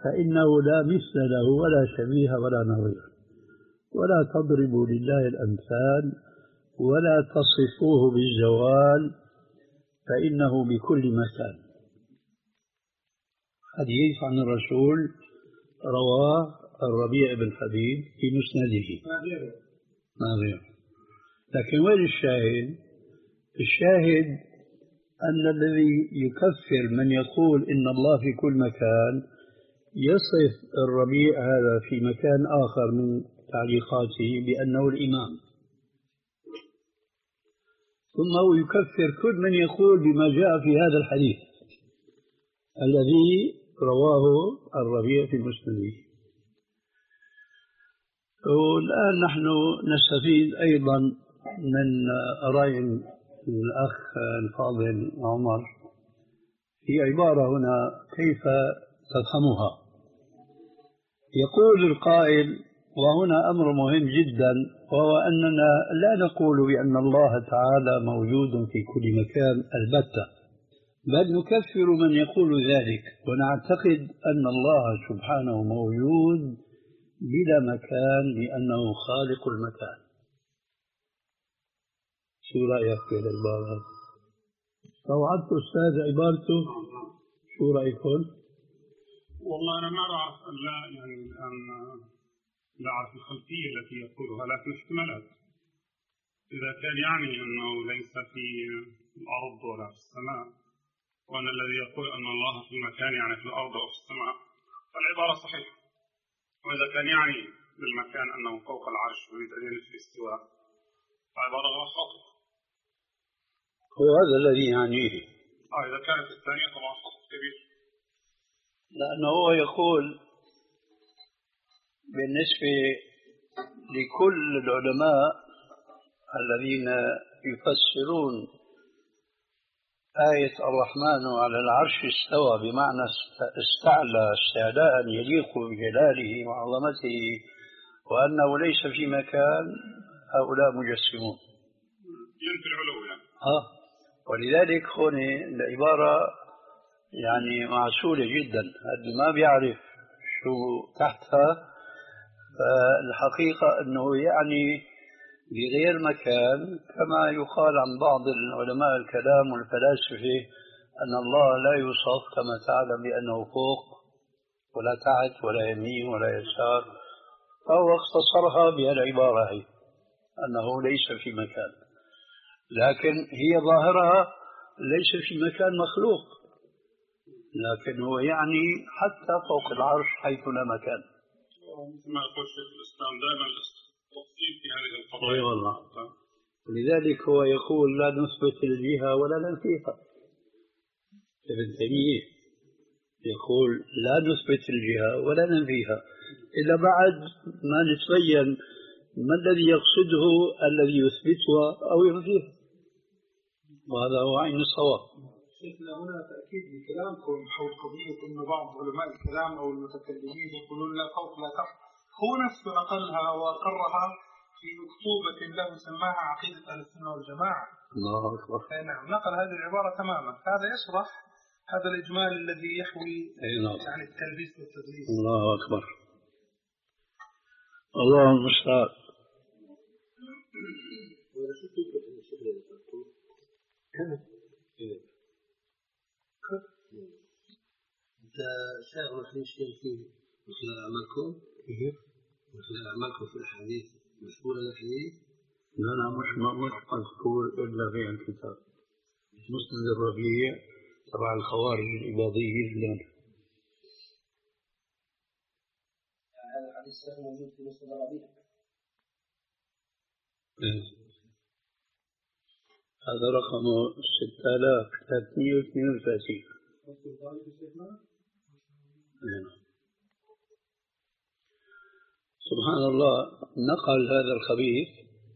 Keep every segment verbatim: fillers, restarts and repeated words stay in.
فإنه لا مثل له ولا شبيه ولا نظير. ولا تضربوا لله الأمثال ولا تصفوه بالزوال فإنه بكل مكان. حديث عن الرسول رواه الربيع بن حبيب في مسنده ما غيره. لكن وين الشاهد؟ الشاهد أن الذي يكفر من يقول إن الله في كل مكان يصف الربيع هذا في مكان آخر من تعليقاته بأنه الإمام، ثم هو يكفر كل من يقول بما جاء في هذا الحديث الذي رواه الربيع في مسنده. والآن نحن نستفيد أيضا من رأي الأخ الفاضل عمر في عبارة هنا كيف تفهمها. يقول القائل، وهنا أمر مهم جدا، وهو أننا لا نقول بأن الله تعالى موجود في كل مكان البتة، بل نكفر من يقول ذلك ونعتقد أن الله سبحانه موجود بلا مكان لأنه خالق المكان. شو رأيك في العبارة؟ استوعبت أستاذ عبارته؟ شو رأيكم؟ والله أنا ما أعرف، لا يعني الآن لا أعرف الخلفية التي يقولها، لكن احتمالات. إذا كان يعني أنه ليس في الأرض ولا في السماء، وأن الذي يقول أن الله في المكان يعني في الأرض أو في السماء، فالعبارة صحيحة. وإذا كان يعني بالمكان أنه فوق العرش يريد أن ينفي الاستواء، فعبارة خاطئة. هو هذا الذي يعنيه. آه إذا كانت الثانية طبعا خطأ كبير، لأنه هو يقول بالنسبة لكل العلماء الذين يفسرون آية الرحمن على العرش استوى بمعنى استعلى استعلاء يليق بجلاله وعظمته وأنه ليس في مكان، هؤلاء مجسمون ينفي العلو يعني. آه. ولذلك هنا العبارة يعني معسولة جدا، اللي ما بيعرف شو تحتها فالحقيقة أنه يعني بغير مكان، كما يقال عن بعض العلماء الكلام والفلاسفة أن الله لا يوصف كما تعلم بأنه فوق ولا تحت ولا يمين ولا يسار، فهو اختصرها بهالعبارة هي أنه ليس في مكان، لكن هي ظاهرها ليس في مكان مخلوق، لكن هو يعني حتى فوق العرش حيث لا مكان. ما يقول شيخ الإسلام دائما التفصيل في هذه القضايا. أي والله. لذلك هو يقول لا نثبت الجهة ولا ننفيها. ابن تيمية يقول لا نثبت الجهة ولا ننفيها إلا بعد ما نتبين ما الذي يقصده الذي يثبتها أو ينفيها، وهذا هو عين الصواب. شيخنا هنا تأكيد لكلامكم حول قضية أن بعض علماء الكلام أو المتكلمين يقولون لا فوق لا تحت، هو نفسه نقلها وأقرها في مكتوبة له سماها عقيدة أهل السنة والجماعة. الله أكبر. نعم، نقل هذه العبارة تماما. هذا يشرح هذا الإجمال الذي يحوي يعني التلبيس والتدليس. الله أكبر. الله المستعان. أنت شاغل خليل فيه من خلال أعمالكم من خلال أعمالكم في الحديث مشهور الحديث؟ لا لا مش مش مذكور إلا في الكتاب مسند الربيع تبع الخوارج الإباضية لنا. هذا الحديث موجود في مسند الربيع. هذا رقمه ستة آلاف ثلاثمئة واثنين وثلاثين. سبحان الله. نقل هذا الخبيث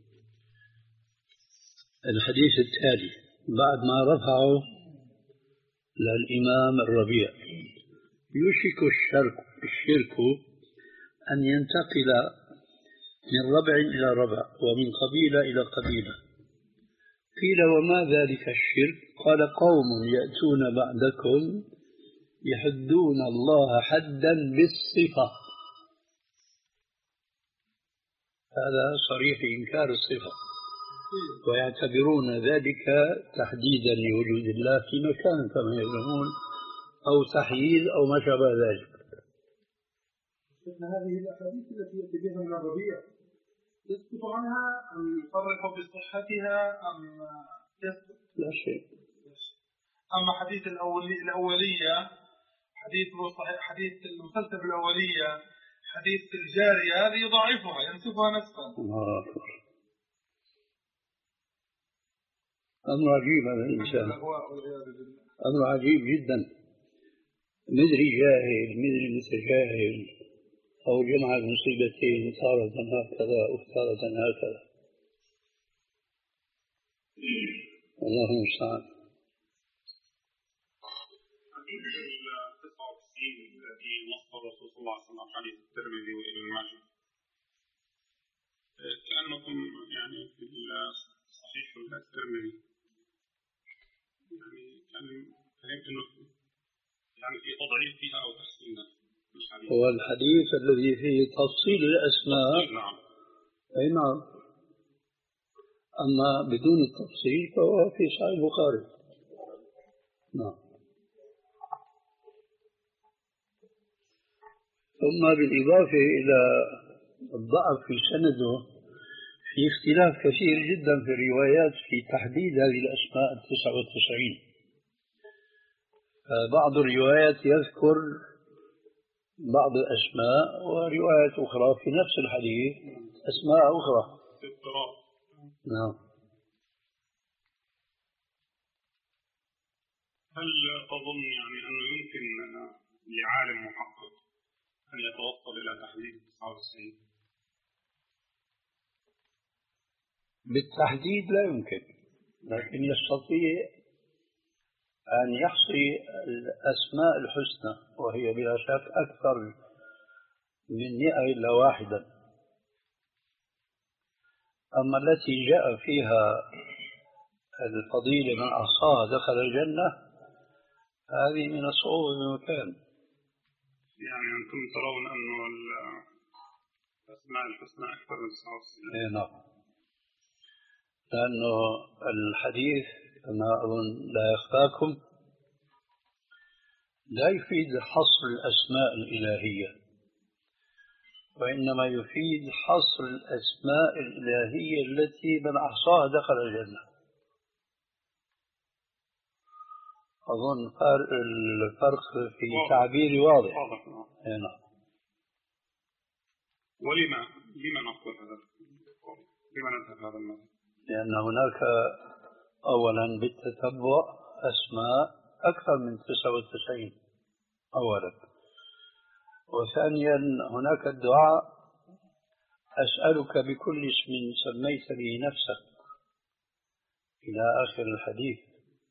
الحديث التالي بعد ما رفعه للإمام الربيع: يوشك الشرك, الشرك أن ينتقل من ربع إلى ربع ومن قبيلة إلى قبيلة. قيل: وما ذلك الشرك؟ قال: قوم يأتون بعدكم يحدون الله حدا بالصفة، هذا صريح إنكار الصفة، ويعتبرون ذلك تحديدا لوجود الله في مكان كما يزعمون، أو تحييد أو ما شابه ذلك. إن هذه الأحاديث التي يأتي بها من الربيع يسكت عنها أم يصرح بصحتها أم يسكت؟ لا شيء. أما حديث الأولي الأولية حديث حديث المسلسل الأولية حديث الجارية هذه ضعيفها ينسبها نفسها. الله أكبر، أمر عجيب هذا الإنسان، أمر عجيب جدا. مدري جاهل مدري متجاهل، أو جمع المصيبتين تارة هكذا وتارة هكذا، الله المستعان. حديث التسعة وتسعين الذي نص الرسول صلى الله عليه وسلم حديث الترمذي وابن ماجه، كأنكم يعني في الصحيح الترمذي يعني كان فهمت انه يعني في تضعيف فيها او تحسينها. هو الحديث الذي فيه تفصيل الأسماء، نعم أي نعم، أما بدون التفصيل فهو في صحيح البخاري. نعم. ثم بالإضافة إلى الضعف في سنده في اختلاف كثير جدا في الروايات في تحديد هذه الأسماء التسعة وتسعين. بعض الروايات يذكر بعض الأسماء، وروايات أخرى في نفس الحديث أسماء أخرى. نعم. هل تظن يعني أنه يمكن لعالم محقق أن يتوصل إلى تحديد تسعة وتسعين؟ بالتحديد لا يمكن، لكن يستطيع أن يحصي الأسماء الحسنى، وهي بلا شك أكثر من مئة إلا واحدا. أما التي جاء فيها الفضيلة من أحصاها دخل الجنة، هذه من الصعوبة بمكان. يعني أنتم ترون أن الأسماء الحسنى أكثر من تسعة وتسعين؟ إيه نعم، لأنه الحديث كما أظن لا يخفاكم لا يفيد حصر الأسماء الإلهية، وإنما يفيد حصر الأسماء الإلهية التي من أحصاها دخل الجنة. أظن الفرق في تعبيري واضح. واضح. نعم. ولما لما نقول هذا؟ لما نذهب هذا المثل؟ لأن هناك أولا بالتتبع أسماء أكثر من تسعة وتسعين أولا، وثانيا هناك الدعاء أسألك بكل اسم سميت به نفسك إلى آخر الحديث.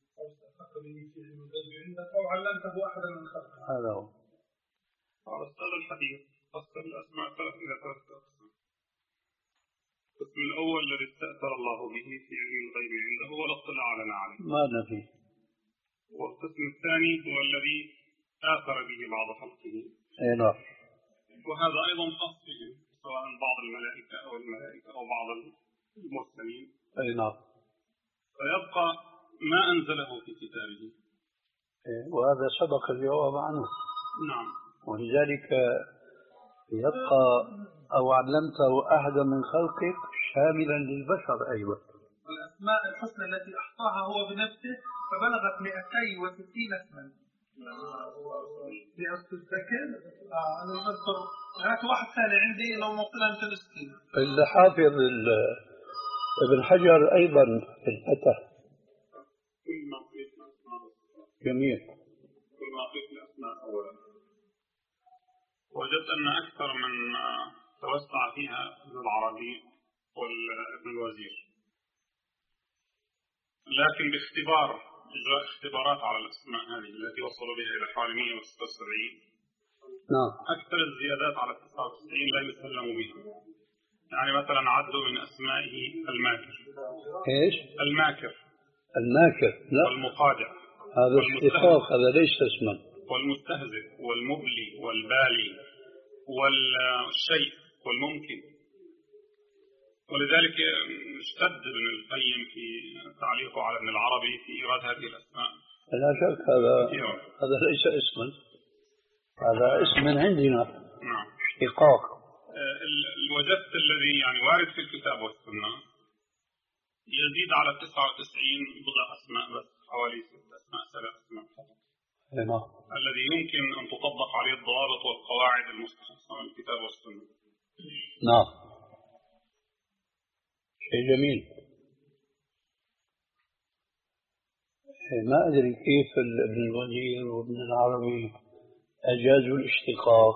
أو علمته أحدا من خلقك. هذا هو. هذا الحديث قسم الأسماء إلى ثلاثة أقسام. القسم الأول الذي استأثر الله به في علم الغيب عنده ولا اطلع علينا عليه. ما نفي. والقسم الثاني هو الذي آثر به بعض خلقه. أي نعم. وهذا أيضا خاص بهم، سواء بعض الملائكة أو الملائكة أو بعض المرسلين. أي نعم. فيبقى ما أنزله في كتابه. وهذا سبق الجواب عنه. نعم. ولذلك يبقى أو علمته أحدا من خلقك شاملا للبشر أيضا. الأسماء الحسنى التي أحصاها هو بنفسه فبلغت مئتين وستين اسما. لأستذكر أنا أذكر هناك واحد ثاني عندي لو نوصلها مئتين وستين. الحافظ ابن حجر أيضا في الفتح. كل ما قيل الأسماء. جميل. كل ما قيل الأسماء أولا. وجدت أن أكثر من توسع فيها ابن العربي وابن الوزير، لكن باختبار إجراء اختبارات على الأسماء هذه التي وصلوا بها إلى حوالي مئة وستة وسبعين. نعم. أكثر الزيادات على تسعة وتسعين لا يسلموا بها. يعني مثلا عدوا من أسمائه الماكر. إيش؟ الماكر. الماكر لا. والمخادع. هذا استخاف، هذا ليس اسما. والمستهزئ والمبلي والبالي والشيء والممكن. ولذلك اشتد ابن القيم في تعليقه على ابن العربي في إيراد هذه الأسماء. لا شك هذا هذا ليس اسما، هذا اسم من عندنا. نعم. اشتقاق. الوجدت الذي يعني وارد في الكتاب والسنة يزيد على تسعة وتسعين بضع أسماء، بس حوالي ست أسماء سبع أسماء فقط. نعم. الذي يمكن أن تطبق عليه الضوابط والقواعد المستخلصة من الكتاب والسنة. نعم. شيء جميل. ما أدري كيف ابن الوزير وابن العربي أجازوا الاشتقاق.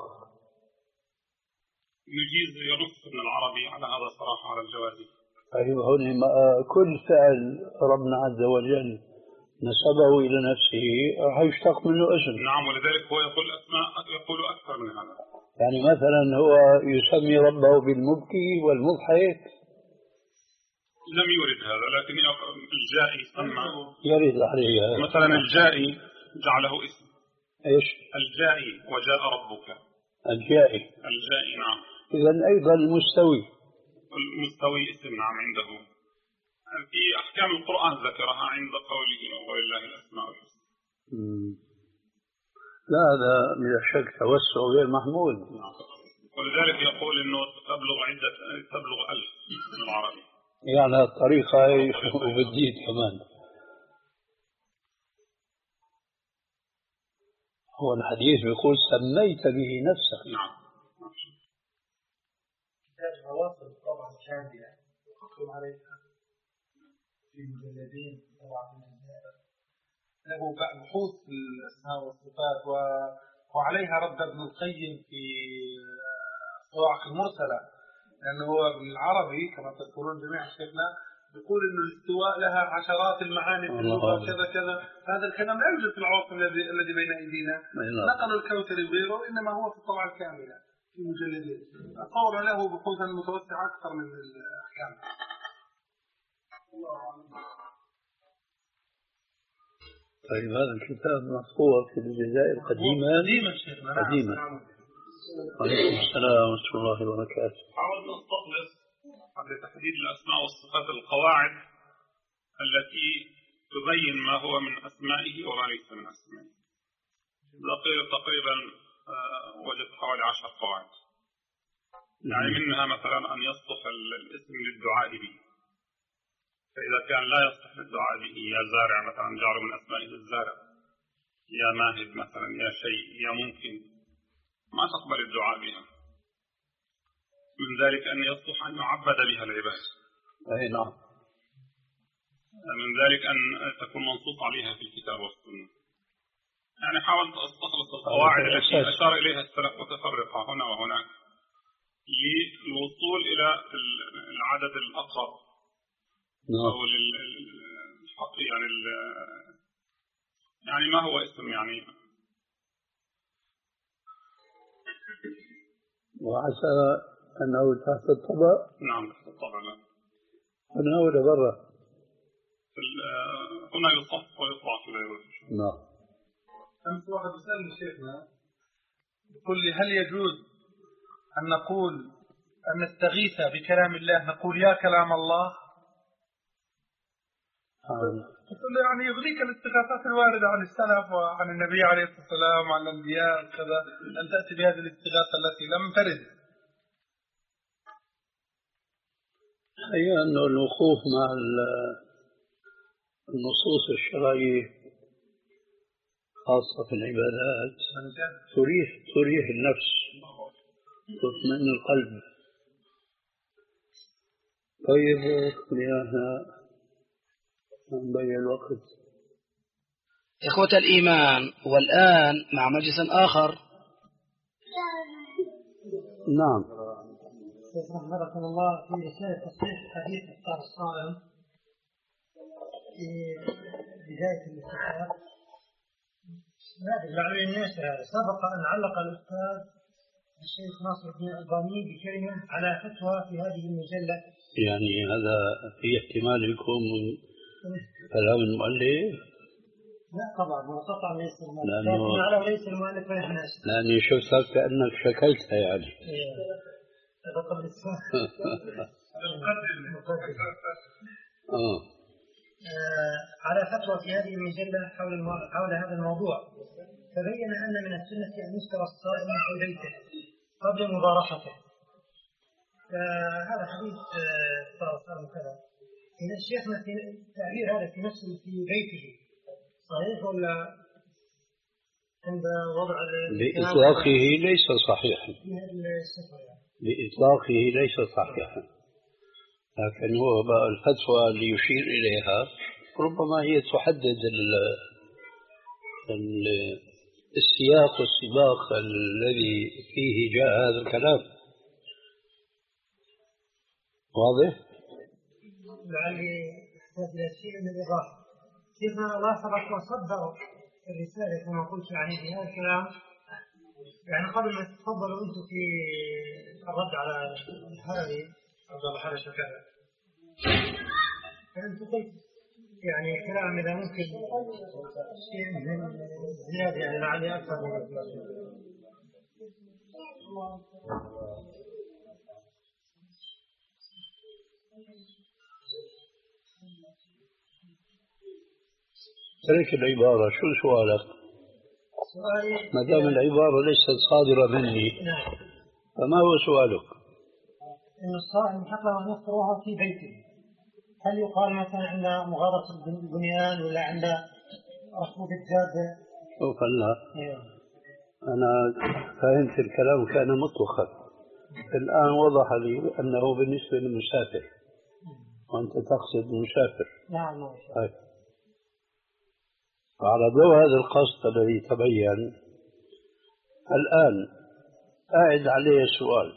يجيز ينص ابن العربي على هذا صراحة على الجواز. أيوة، هنا كل فعل ربنا عز وجل نسبه إلى نفسه راح يشتق منه اسم. نعم، ولذلك هو يقول أسماء يقول أكثر من هذا. يعني مثلا هو يسمي ربه بالمبكي والمضحك. لم يورد هذا، لكن الجائي سمى. يرد عليه هذا. مثلا الجائي جعله اسم. ايش؟ الجائي وجاء ربك. الجائي. الجائي نعم. إذا أيضا المستوي. المستوي اسم نعم عنده. في أحكام القرآن ذكرها عند قوله ولله الأسماء الحسنى. لا، هذا بلا شك توسع غير محمود. نعم. ولذلك يقول إنه تبلغ عدة تبلغ ألف من العربي. يعني الطريقة وبالدين كمان. هو الحديث بيقول سميت به نفسك. نعم. كتاب الروافض طبعا كاملة وحكم عليها في مجلدين طبعا له بحوث في الأسماء والصفات و... وعليها رد ابن القيم في الصواعق المرسلة، لأنه هو ابن العربي كما تذكرون جميعا شيخنا يقول إنه الاستواء لها عشرات المعاني في اللغة كذا كذا. هذا الكلام لا يوجد في العواصم الذي الذي بين أيدينا. نقل الكوثري وغيره إنما هو في الطبعة الكاملة في مجلدين. أتصور له بحوثا متوسعة أكثر من الأحكام. طيب هذا الكتاب مطبوع في الجزائر قديما. قديما شيخنا. قديما. عليكم السلام ورحمة الله وبركاته. حاولت أستخلص قبل تحديد الأسماء والصفات القواعد التي تبين ما هو من أسمائه وما ليس من أسمائه. تقريبا وجدت حوالي عشر قواعد. يعني منها مثلا أن يصلح الاسم للدعاء به، فإذا كان لا يصلح للدعاء به يا زارع مثلا جعله من أسمائه الزارع، يا ماهد مثلا، يا شيء، يا ممكن، ما تقبل الدعاء بها. من ذلك أن يصلح أن يعبد بها العباد. أي نعم. من ذلك أن تكون منصوص عليها في الكتاب والسنة. يعني حاولت أستخلص القواعد التي أشار إليها السلف متفرقة هنا وهناك للوصول إلى العدد الأقرب. نعم. أو للحق يعني يعني ما هو اسم يعني. وعسى أنه تحت الطبع. نعم تحت الطبع. لا هنا ولا برا؟ هنا يصف ويطبع في العوض. نعم. أمس واحد يسألني شيخنا يقول لي هل يجوز أن نقول أن نستغيث بكلام الله نقول يا كلام الله؟ يقول لي يعني يغنيك الاستغاثات الواردة عن السلف وعن النبي عليه الصلاة والسلام وعن الأنبياء كذا أن تأتي بهذه الاستغاثة التي لم ترد. هي أنه الوقوف مع النصوص الشرعية خاصة في العبادات تريح تريح النفس، تطمئن القلب. طيب خلينا نضيع الوقت. إخوة الإيمان، والآن مع مجلس آخر. نعم. رحمة الله في رسالة تصحيح حديث الإفطار الصائم في بداية الاستفسار. يعني الناس سبق أن علق الأستاذ الشيخ ناصر الدين الألباني بكلمة على فتوى في هذه المجلة. يعني هذا في احتمال يكون من كلام المؤلف؟ لا طبعا هو قطعا ليس المؤلف، لأنه لأنه ليس المؤلف فنحن نشتري. لأني شفتك كأنك شكلتها يعني. هذا قبل السؤال. آه. على فتوى في هذه المجلة حول حول هذا الموضوع، فبين أن من السنة أن يستر الصائم في بيته قبل مبارحته. هذا حديث صار كذا. إن الشيخنا في التعبير هذا في نفسه في بيته صحيح ولا عند وضع بإطلاقه ليس صحيحا، بإطلاقه ليس صحيحا، لكن هو بقى الفتوى اللي يشير إليها ربما هي تحدد ال ال السياق والسباق الذي فيه جاء هذا الكلام. واضح؟ لعلي أحتاج إلى شيء من الإضافة. شيخنا لاحظت وصدر الرسالة كما قلت يعني في هذا الكلام، يعني قبل ما تتفضلوا أنتم في الرد على الحالي عبد الله حرش وكذا، فأنت قلت يعني كلام إذا ممكن شيء من زيادة يعني لعلي أكثر من ترك العبارة. شو سؤالك؟ ما دام العبارة ليست صادرة مني فما هو سؤالك؟ إن الصائم حق له أن يفطر وهو في بيته، هل يقال مثلا عند مغادرة البنيان ولا عند ركوب الدابة؟ سوف لا. أنا فهمت الكلام كان مطلقا، الآن وضح لي أنه بالنسبة للمسافر، وأنت تقصد مسافر. نعم نعم. على ضوء هذا القصد الذي تبين الآن أعد عليه السؤال.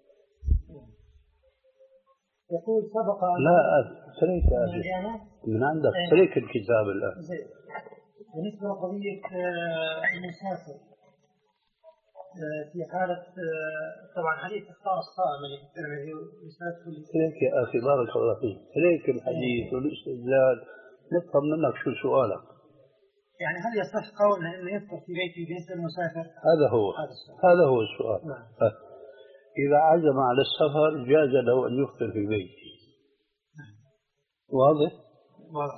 يقول سبق لا ترك من عندك، ترك الكتاب الآن. بالنسبة لقضية المسافر في حالة طبعا حديث اختار الصائم الترمذي ومسافر. ترك يا أخي بارك الله فيك، ترك الحديث والاستدلال، نفهم منك شو سؤالك. يعني هل يصح قولنا انه يفطر في بيته بالنسبه للمسافر؟ هذا هو هذا هو السؤال. نعم. إذا عزم على السفر جاز له أن يفطر في بيته. نعم. واضح؟ واضح.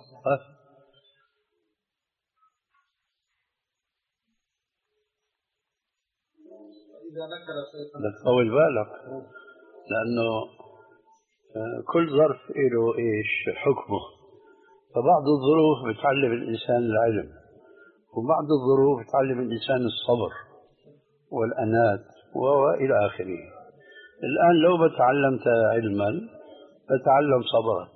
إذا ذكر لا طول بالك، لأنه كل ظرف له إيش حكمه، فبعض الظروف بتعلم الإنسان العلم، وبعض الظروف تعلم الإنسان الصبر والأنات وإلى آخره. الآن لو بتعلمت علما بتعلم صبرا.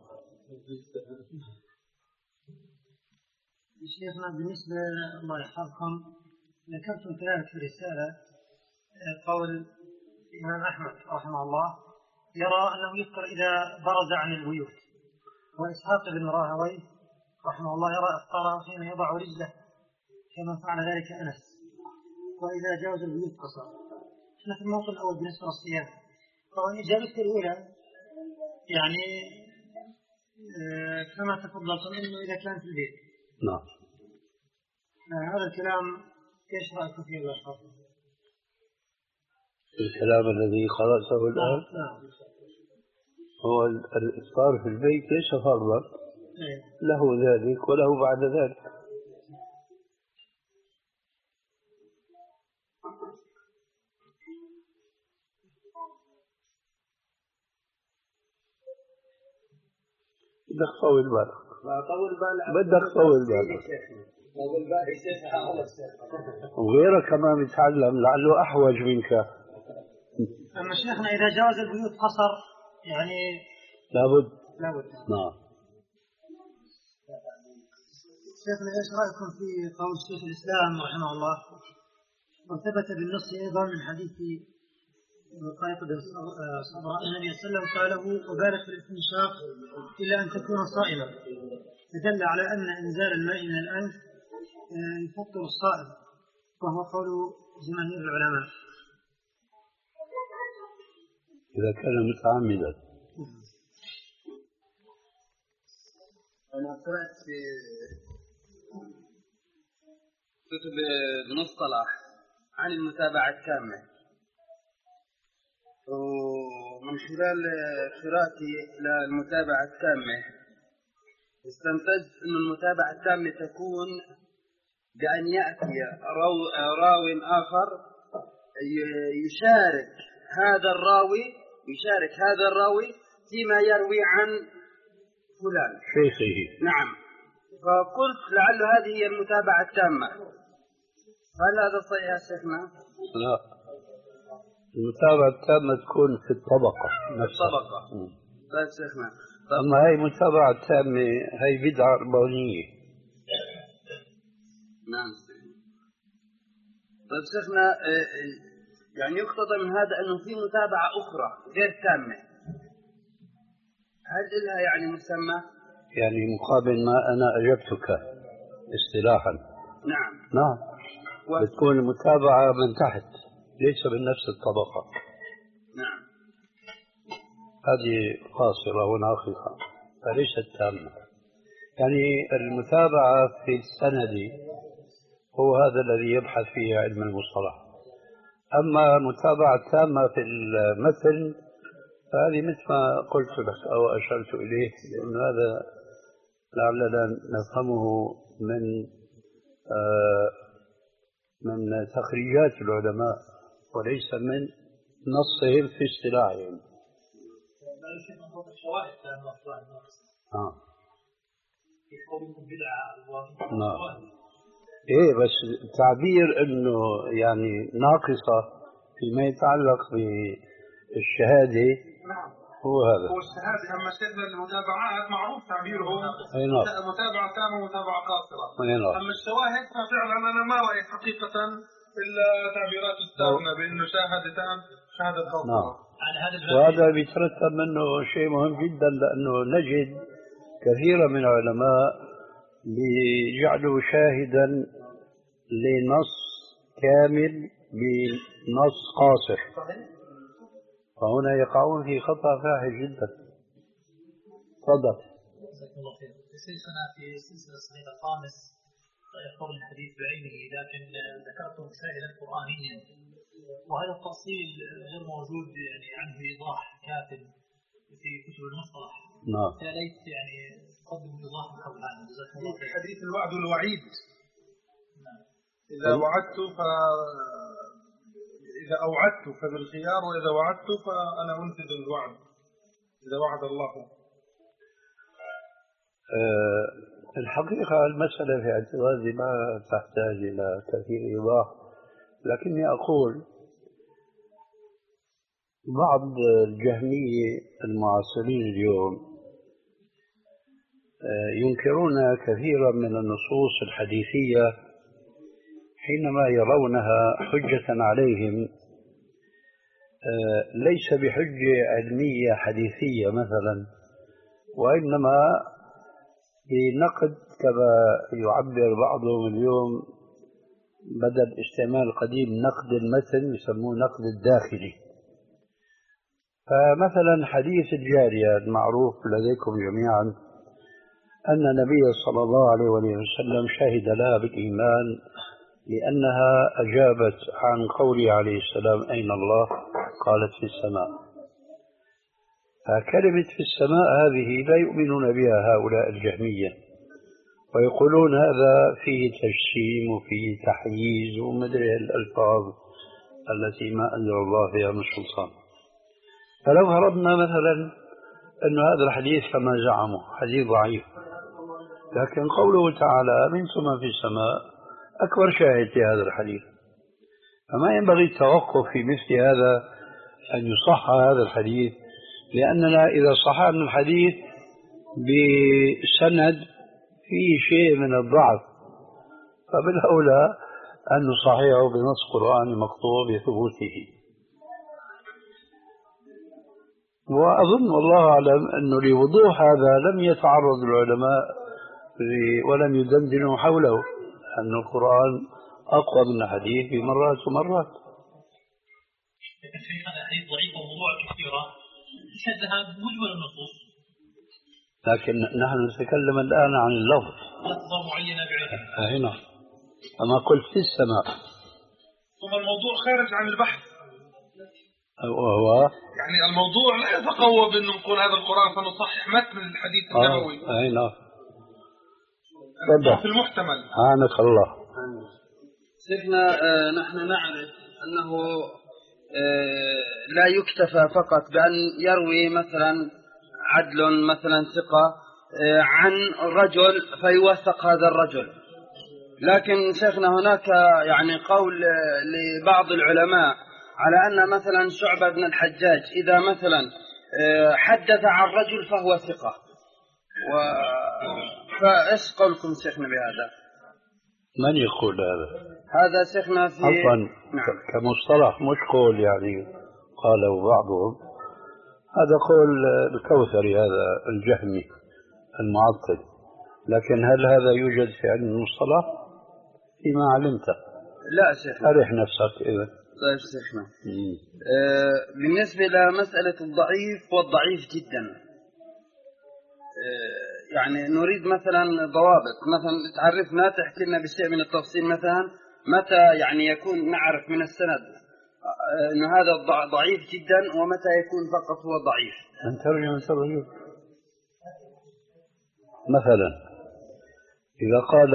شيخنا بالنسبة الله يحفظكم ذكرتم كذلك في الرسالة قول الإمام أحمد رحمه الله يرى أنه يفطر إذا برز عن البيوت، وإسحاق بن راهويه رحمه الله يرى إفطاره حين يضع رجله كما فعل ذلك أنس، وإذا جاوز البيوت قصر. احنا في الموطن الأول بالنسبة للصيام طبعا إجابتك الأولى يعني آه كما تفضلتم إنه إذا كان في البيت. نعم. آه هذا الكلام إيش رأيكم فيه الله يحفظكم؟ الكلام الذي قرأته الآن نعم. هو الإفطار في البيت ليس فرضا، له ذلك وله بعد ذلك. بدك طول بالك. بدك طول بالك. وغيرك كمان يتعلم لعله أحوج منك. أما شيخنا إذا جاوز البيوت قصر يعني لابد. لابد. نعم. شيخنا إيش رأيكم في قول شيخ الإسلام رحمه الله وثبت بالنص أيضا من حديث طارق بن صبراء النبي صلى الله عليه وسلم قاله وبالغ في الاستنشاق إلا أن تكون صائما، فدل على أن إنزال الماء من الأنف يفطر الصائم، وهو قول جماهير العلماء إذا كان متعمدا. أنا قرأت في كتب المصطلح عن المتابعة التامة، ومن خلال قراءتي للمتابعة التامة استنتجت أن المتابعة التامة تكون بأن يأتي راو, راو آخر يشارك هذا الراوي يشارك هذا الراوي فيما يروي عن فلان شيخه. نعم، فقلت لعل هذه هي المتابعة التامة. هل هذا صحيح يا شيخنا؟ لا، المتابعة التامة تكون في الطبقة نفسها. الطبقة. طيب شيخنا. طيب. أما هي متابعة تامة هي بدعة ربانية. نعم. طيب شيخنا، يعني يقتضى من هذا أنه في متابعة أخرى غير تامة، هل لها يعني مسمى؟ يعني مقابل ما أنا أجبتك اصطلاحا. نعم. نعم. و... بتكون المتابعة من تحت ليس من نفس الطبقة. نعم. هذه قاصرة وناقصة فليست تامة. يعني المتابعة في السند هو هذا الذي يبحث فيه علم المصطلح. أما المتابعة التامة في المثل فهذه مثل ما قلت لك أو أشرت إليه، لأن هذا لعلنا نفهمه من آه من تخريجات العلماء وليس من نصهم في اصطلاحهم. آه. نعم. إيه بس تعبير إنه يعني ناقصة فيما يتعلق بالشهادة هو هذا. هو الشهادة. أما شيخنا المتابعات معروف تعبيره متابعة تامة ومتابعة قاصرة. أما الشواهد ففعلا أنا ما رأيت حقيقة إلا تعبيرات أستاذنا بأنه شاهد تام شهادة قاصرة. نعم. وهذا بيترتب منه شيء مهم جدا، لأنه نجد كثيرا من العلماء بيجعلوا شاهدا لنص كامل بنص قاصر، فهنا يقعون في خطأ فاحش جدا. تفضل. جزاكم الله خير. شيخنا في سلسلة صحيح الخامس يذكر الحديث بعينه، لكن ذكرته مشاهدا قرآنيا، وهذا التفصيل غير موجود يعني عنه إيضاح كافٍ في كتب المصطلح. نعم. يا ليت يعني تقدم إيضاح حول هذا. جزاكم الله خير. حديث الوعد والوعيد. نعم. إذا وعدت ف إذا أوعدت فبالخيار، وإذا وعدت فأنا أنفذ الوعد إذا وعد الله. أه الحقيقة المسألة في اعتقادي ما تحتاج إلى كثير إيضاح، لكني أقول بعض الجهمية المعاصرين اليوم أه ينكرون كثيرا من النصوص الحديثية حينما يرونها حجة عليهم، ليس بحجة علمية حديثية مثلا، وإنما بنقد كما يعبر بعضهم اليوم بدل استعمال قديم نقد المتن يسموه نقد الداخلي. فمثلا حديث الجارية المعروف لديكم جميعا أن النبي صلى الله عليه وسلم شهد لها بالإيمان لأنها أجابت عن قوله عليه السلام أين الله؟ قالت في السماء. فكلمة في السماء هذه لا يؤمنون بها هؤلاء الجهمية، ويقولون هذا فيه تجسيم وفيه تحييز ومدري الألفاظ التي ما أنزل الله فيها من سلطان. فلو فرضنا مثلا أن هذا الحديث كما زعموا حديث ضعيف، لكن قوله تعالى من ثم في السماء أكبر شاهد في هذا الحديث، فما ينبغي التوقف في مثل هذا أن يصح هذا الحديث، لأننا إذا صححنا الحديث بسند فيه شيء من الضعف فبالأولى أن نصححه بنص قرآني مقطوع بثبوته. وأظن والله أعلم أنه لوضوح هذا لم يتعرض العلماء ولم يدندنوا حوله، أن القرآن أقوى من الحديث بمرات ومرات. لكن شيخنا الحديث ضعيف وموضوع كثيرة شدها مجمل النصوص، لكن نحن نتكلم الآن عن اللفظ. لفظة معينة بعلم. هنا أما قلت في السماء. ثم الموضوع خارج عن البحث. وهو يعني الموضوع لا يتقوى بأنه نقول هذا القرآن فنصحح متن الحديث النبوي. آه. أي نعم. في المحتمل. عانك الله. شيخنا آه نحن نعرف أنه آه لا يكتفى فقط بأن يروي مثلا عدل مثلا ثقة آه عن رجل فيوثق هذا الرجل، لكن شيخنا هناك يعني قول آه لبعض العلماء على أن مثلا شعبة بن الحجاج إذا مثلا آه حدث عن رجل فهو ثقة، و... فإيش قولكم شيخنا بهذا؟ من يقول هذا؟ هذا شيخنا في عفوا نعم. كمصطلح مش قول يعني قاله بعضهم، هذا قول الكوثري هذا الجهمي المعطل، لكن هل هذا يوجد في علم المصطلح؟ فيما علمته لا شيخنا. أرح نفسك إذا. طيب شيخنا آه بالنسبة لمسألة الضعيف والضعيف جدا آه يعني نريد مثلا ضوابط، مثلا تعرفنا تحكي لنا بشيء من التفصيل، مثلا متى يعني يكون نعرف من السند أن هذا ضعيف جدا ومتى يكون فقط هو ضعيف. أنت رجل أنت رجل مثلا إذا قال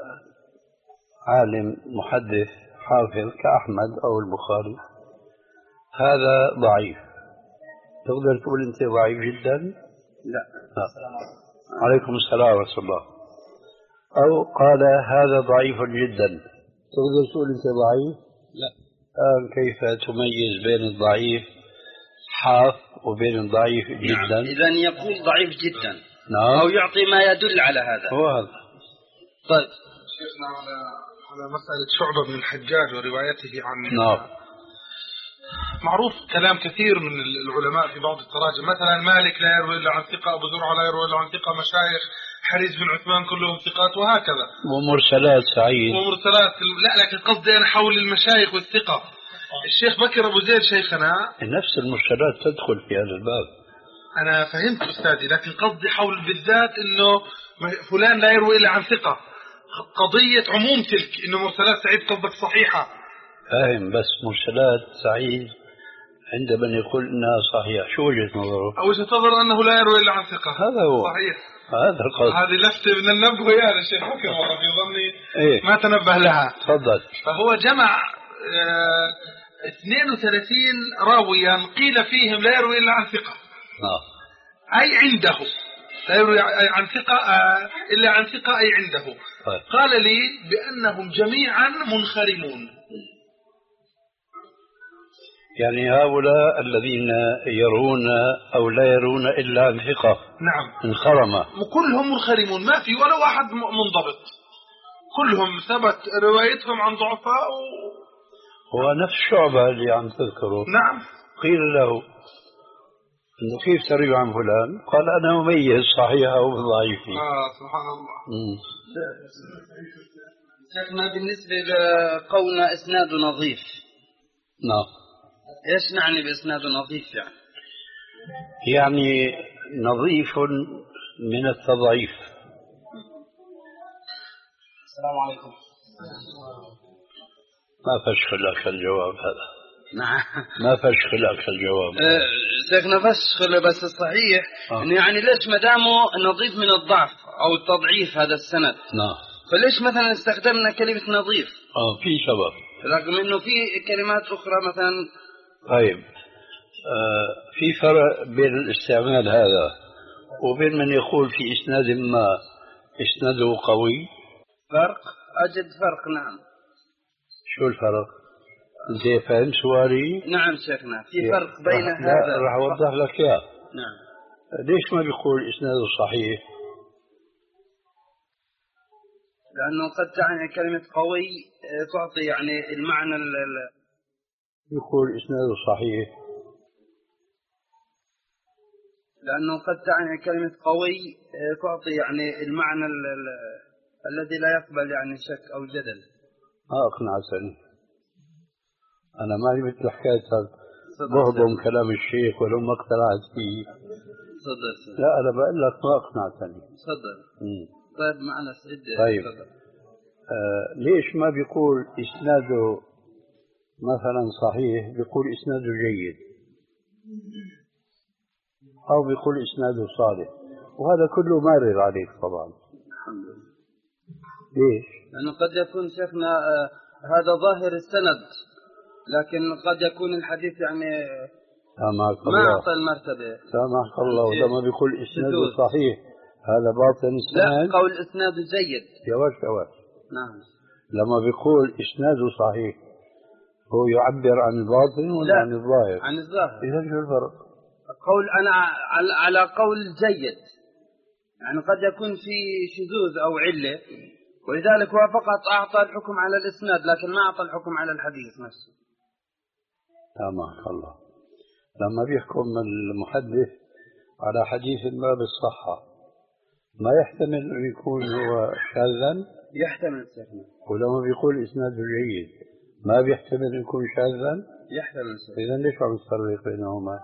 عالم محدث حافظ كأحمد أو البخاري هذا ضعيف، تقدر تقول أنت ضعيف جدا؟ لا. لا. عليكم السلام ورحمة الله. أو قال هذا ضعيف جدا، تقدر تقول أنت ضعيف؟ لا. آه كيف تميز بين الضعيف حاف وبين الضعيف جدا؟ نعم. إذن يقول ضعيف جدا. نعم. أو يعطي ما يدل على هذا. هو هذا. طيب شيخنا على على مسألة شعبة بن الحجاج وروايته عن نعم. معروف كلام كثير من العلماء في بعض التراجم، مثلا مالك لا يروي إلا عن ثقة، أبو زرعة لا يروي إلا عن ثقة، مشايخ حريز بن عثمان كلهم ثقات، وهكذا. ومرسلات سعيد. ومرسلات لا، لكن قصدي أنا حول المشايخ والثقة. الشيخ بكر أبو زيد شيخنا نفس المرسلات تدخل في هذا الباب. أنا فهمت أستاذي، لكن قصدي حول بالذات إنه فلان لا يروي إلا عن ثقة، قضية عموم تلك إنه مرسلات سعيد قصدك صحيحة. فاهم، بس مرسلات سعيد عندما يقول انها صحيحه شو وجهه نظره؟ وجهه نظر انه لا يروي الا عن ثقه. هذا هو صحيح. هذا القصد. هذه لفته من النبوه يا الشيخ بكر والله في ظني إيه؟ ما تنبه لها. تفضل. فهو جمع اه اثنين وثلاثين راويا قيل فيهم لا يروي الا عن ثقه. اه اي عنده لا يروي عن ثقه اه الا عن ثقه اي عنده. طيب. قال لي بانهم جميعا منخرمون. يعني هؤلاء الذين يرون أو لا يرون إلا عن ثقة. نعم. انخرمة. وكلهم منخرمون، ما في ولا واحد منضبط، كلهم ثبت روايتهم عن ضعفاء. و... هو نفس شعبة اللي عم تذكره. نعم. قيل له إنه كيف تروي عن فلان؟ قال أنا أميز صحيح أو ضعيف. آه سبحان الله. شيخنا بالنسبة لقولنا إسناد نظيف. نعم. إيش نعني بإسناد نظيف يعني؟ يعني نظيف من التضعيف. السلام عليكم. ما فشخ لك الجواب هذا. نعم. ما فشخ لك الجواب. أه شيخنا فشخ، بس الصحيح آه. إنه يعني ليش ما دامه نظيف من الضعف أو التضعيف هذا السند؟ نعم. فليش مثلا استخدمنا كلمة نظيف؟ آه في سبب. رغم إنه في كلمات أخرى مثلا. طيب آه في فرق بين الاستعمال هذا وبين من يقول في إسناد ما إسناده قوي. فرق، أجد فرق. نعم. شو الفرق؟ أنت فاهم سؤالي؟ نعم شيخنا، في فرق بين رح هذا. راح أوضح لك إياه. نعم. ليش ما بيقول إسناده صحيح؟ لأنه قد تعني كلمة قوي تعطي يعني المعنى ال يقول إسناده صحيح. لأنه قد تعني كلمة قوي تعطي يعني المعنى ال ال الذي لا يقبل يعني شك أو جدل. ما أقنعتني. أنا مالي مثل حكاية بهضم كلام الشيخ ولو ما اقتنعت فيه. صدق. لا أنا بقول لك ما أقنعتني. صدق. طيب معنا سعيد. طيب. آه ليش ما بيقول إسناده مثلا صحيح، بيقول إسناده جيد، أو بيقول إسناده صالح، وهذا كله مارر عليك طبعا. ليش؟ لأنه قد يكون شيخنا آه هذا ظاهر السند، لكن قد يكون الحديث يعني ما أعطى المرتبة. سامحك الله. لما بيقول إسناده صحيح هذا باطن السند. لا، قول إسناده جيد. يا واش يا واش. نعم. لما بيقول إسناده صحيح هو يعبر عن الباطن ولا عن الظاهر؟ عن الظاهر. إذا شو الفرق؟ قول أنا على قول جيد، يعني قد يكون في شذوذ أو علة، ولذلك هو فقط أعطى الحكم على الإسناد لكن ما أعطى الحكم على الحديث نفسه. سامحك الله. لما بيحكم المحدث على حديث ما بالصحة ما يحتمل أن يكون هو شاذا؟ يحتمل سيدنا. ولما بيقول إسناده جيد ما بيحتمل أن يكون شاذا؟ يحتمل سيدنا. إذا ليش عم تفرق بينهما؟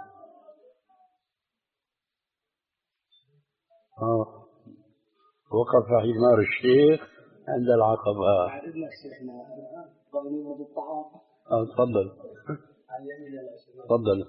آه. وقف حمار الشيخ عند العقبة. آه تفضل. تفضل.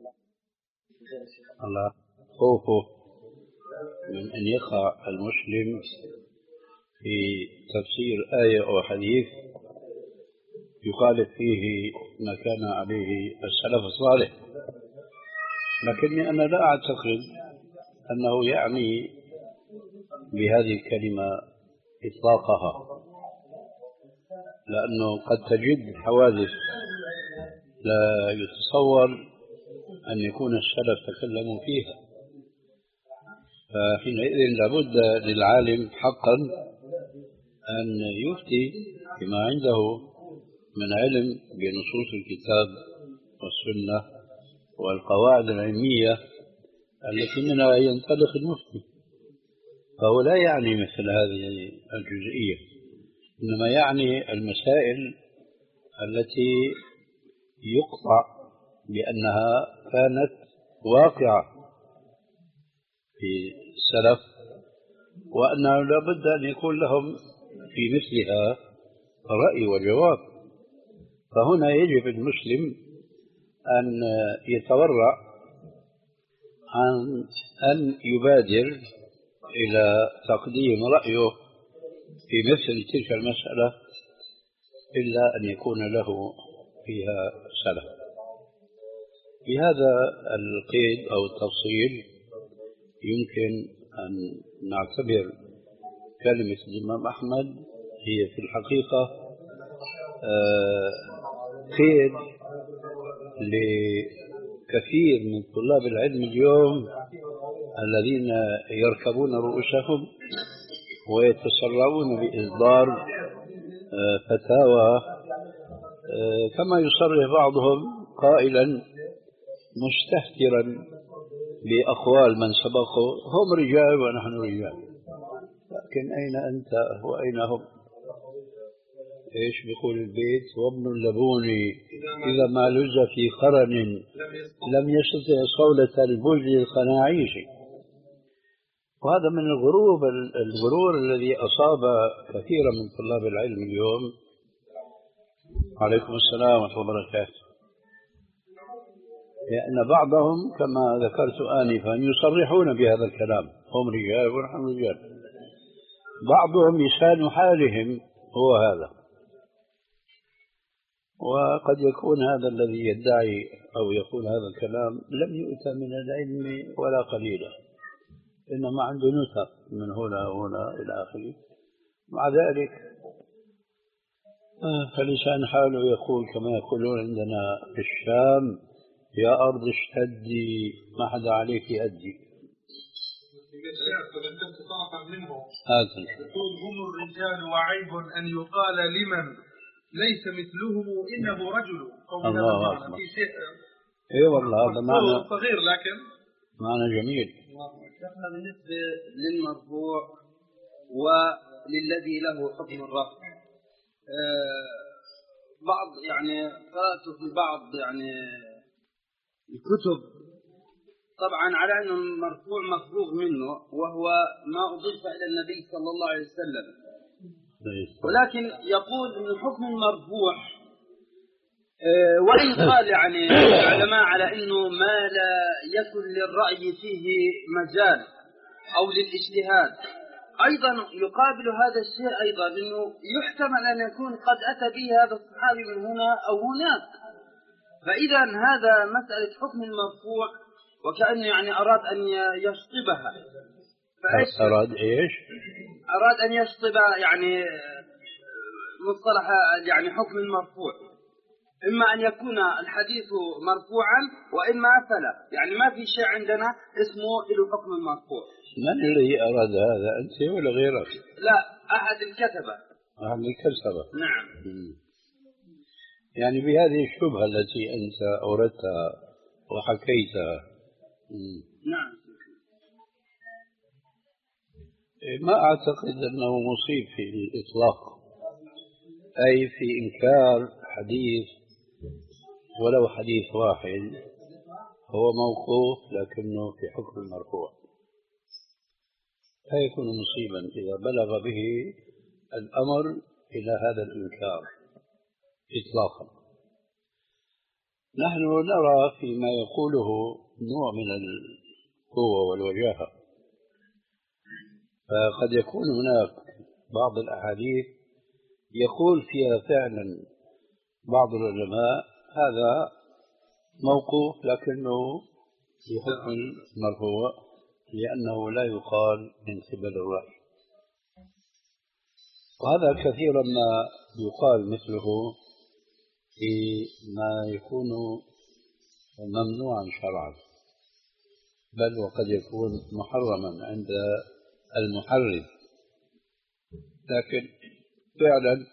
الله خوفه من أن يقع المسلم في تفسير آية أو حديث يخالف فيه ما كان عليه السلف الصالح، لكني أنا لا أعتقد أنه يعني بهذه الكلمة إطلاقها، لأنه قد تجد حوادث لا يتصور أن يكون السلف تكلموا فيها، فحينئذ لابد للعالم حقا أن يفتي بما عنده من علم بنصوص الكتاب والسنة والقواعد العلمية التي منها ينطلق المفتي. فهو لا يعني مثل هذه الجزئية، إنما يعني المسائل التي يقطع بأنها كانت واقعة في السلف، وأنه لا بد أن يكون لهم في مثلها رأي وجواب. فهنا يجب المسلم أن يتورع عن أن يبادر إلى تقديم رأيه في مثل تلك المسألة إلا أن يكون له فيها سلف. بهذا القيد أو التفصيل يمكن أن نعتبر كلمة الإمام أحمد هي في الحقيقة قيد لكثير من طلاب العلم اليوم الذين يركبون رؤوسهم ويتسرعون بإصدار فتاوى كما يصرح بعضهم قائلا مستهترا بأقوال من سبقه هم رجال ونحن رجال، لكن أين أنت وأين هم؟ إيش بيقول البيت؟ وابن اللبون إذا ما لز في قرن لم يستطع صولة البلد القناعيش. وهذا من الغرور الغرور الذي أصاب كثيرا من طلاب العلم اليوم. عليكم السلام ورحمة الله وبركاته. لأن بعضهم كما ذكرت آنفا يصرحون بهذا الكلام، هم رجال ونحن رجال. بعضهم لسان حالهم هو هذا، وقد يكون هذا الذي يدعي أو يقول هذا الكلام لم يؤت من العلم ولا قليلا، إنما عنده نسخ من هنا وهنا إلى آخره. مع ذلك فلسان حاله يقول كما يقولون عندنا في الشام: يا أرض اشتدي ما حدا عليك يأدي. يقول هم الرجال وعيب أن يقال لمن ليس مثلهم إنه رجل. الله أكبر. في شيء إيه والله هذا معنى صغير لكن معنى جميل. بالنسبة للمرفوع وللذي له حكم الرفع، بعض يعني قرأت في بعض يعني الكتب طبعا على أنه المرفوع مفروغ منه، وهو ما أضيف إلى النبي صلى الله عليه وسلم، ولكن يقول أن الحكم المرفوع وإن قال يعني العلماء على أنه ما لا يكن للرأي فيه مجال أو للاجتهاد، أيضا يقابل هذا الشيء أيضا أنه يحتمل أن يكون قد أتى به هذا الصحابي من هنا أو هناك. فإذا هذا مسألة حكم المرفوع وكأنه يعني أراد أن يشطبها. أراد إيش؟ أراد أن يشطب يعني مصطلح يعني حكم المرفوع، إما أن يكون الحديث مرفوعا وإما فلا، يعني ما في شيء عندنا اسمه له حكم المرفوع. من الذي أراد هذا، أنت ولا غيرك؟ لا، أحد الكتبة. أحد الكتبة. نعم. يعني بهذه الشبهة التي أنت أوردتها وحكيتها. نعم. ما أعتقد أنه مصيب في الإطلاق، أي في إنكار حديث ولو حديث واحد هو موقوف لكنه في حكم المرفوع، لا يكون مصيبا إذا بلغ به الأمر إلى هذا الإنكار إطلاقا. نحن نرى فيما يقوله نوع من القوة والوجاهة، فقد يكون هناك بعض الأحاديث يقول فيها فعلا بعض العلماء هذا موقوف لكنه في حكم مرفوع، لأنه لا يقال من قبل الرأي. وهذا كثيرا ما يقال مثله في ما يكون ممنوعا شرعا، بل وقد يكون محرما عند المحرم. لكن فعلا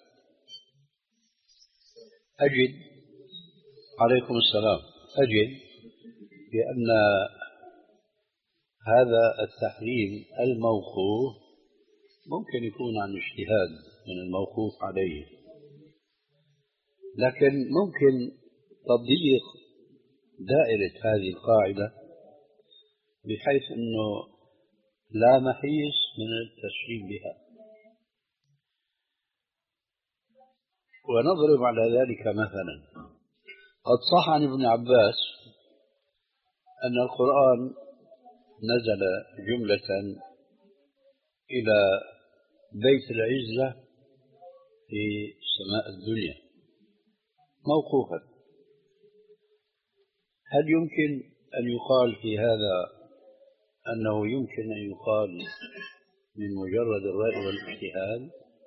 أجد عليكم السلام أجد بأن هذا التحريم الموقوف ممكن يكون عن اجتهاد من الموقوف عليه، لكن ممكن تضييق دائرة هذه القاعدة بحيث أنه لا محيص من التشريع بها. ونضرب على ذلك مثلا، قد صح عن ابن عباس أن القرآن نزل جملة إلى بيت العزة في سماء الدنيا موقوفا. هل يمكن أن يقال في هذا أنه يمكن أن يقال من مجرد الرأي والاجتهاد؟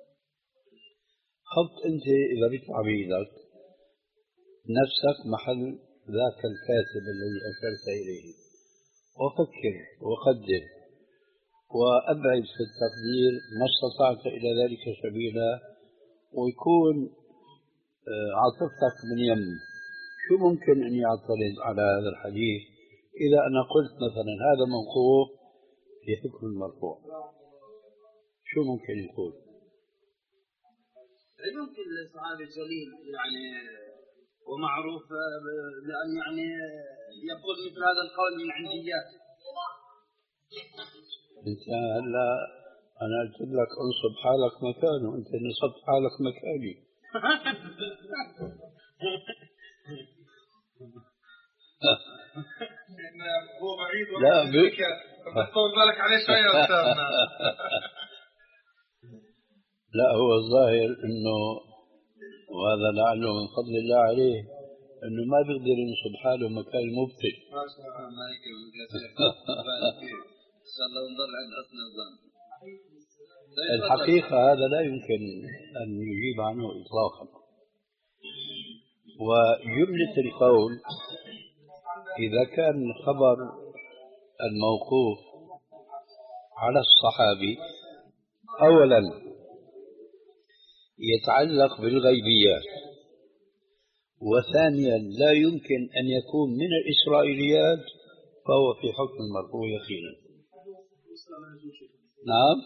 حط أنت إذا بيطلع بيدك نفسك محل ذاك الكاتب الذي أشرت إليه، وفكر وقدر وأبعد في التقدير ما استطعت إلى ذلك سبيلا، ويكون عاطفتك من يم. شو ممكن أن يعترض على هذا الحديث إذا أنا قلت مثلا هذا موقوف في حكم المرفوع؟ شو ممكن يقول؟ يمكن للصحابي الجليل يعني ومعروف بأن يعني يقول مثل هذا القول من عنديات. أنت هلا أنا قلت لك انصب حالك مكانه، أنت نصبت حالك مكاني. هو بعيد لا ب... طول بالك عليه شوية يا أستاذنا. لا هو الظاهر إنه، وهذا لعله من فضل الله عليه، إنه ما بيقدر ينصب حاله مكان المبتدئ. ما شاء الله ما يكرم كثير. إن شاء الله نضل عند أصل الظن. الحقيقة هذا لا يمكن أن يجيب عنه إطلاقا. وجملة القول إذا كان الخبر الموقوف على الصحابي أولا يتعلق بالغيبيات، وثانيا لا يمكن أن يكون من الإسرائيليات، فهو في حكم المرفوع يقينا. نعم،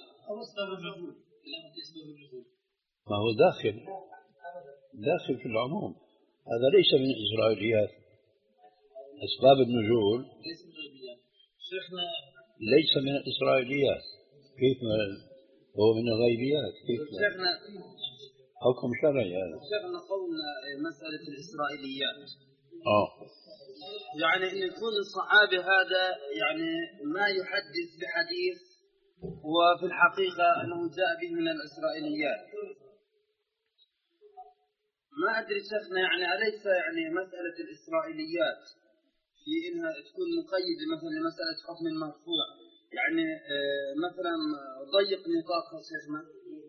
ما هو داخل داخل في العموم، هذا ليس من الإسرائيليات. أسباب النزول ليس من الإسرائيليات. كيف هو من الغيبيات كيف شيخنا حكم شرعي هذا. شيخنا قولنا مسألة الإسرائيليات اه يعني أن يكون الصحابي هذا يعني ما يحدث بحديث وفي الحقيقة أنه جاء به من الإسرائيليات. ما أدري شيخنا يعني أليس يعني مسألة الإسرائيليات في إنها تكون مقيدة مثلا لمسألة حكم المرفوع يعني آه مثلا ضيق نطاقها شيخنا؟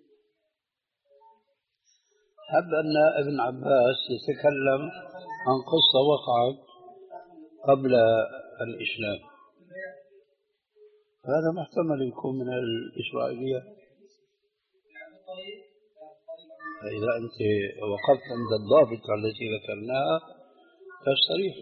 حب أن ابن عباس يتكلم عن قصة وقعت قبل الإسلام، هذا محتمل يكون من الإسرائيليات. فإذا أنت وقفت عند الضابط التي ذكرناها فاستريح.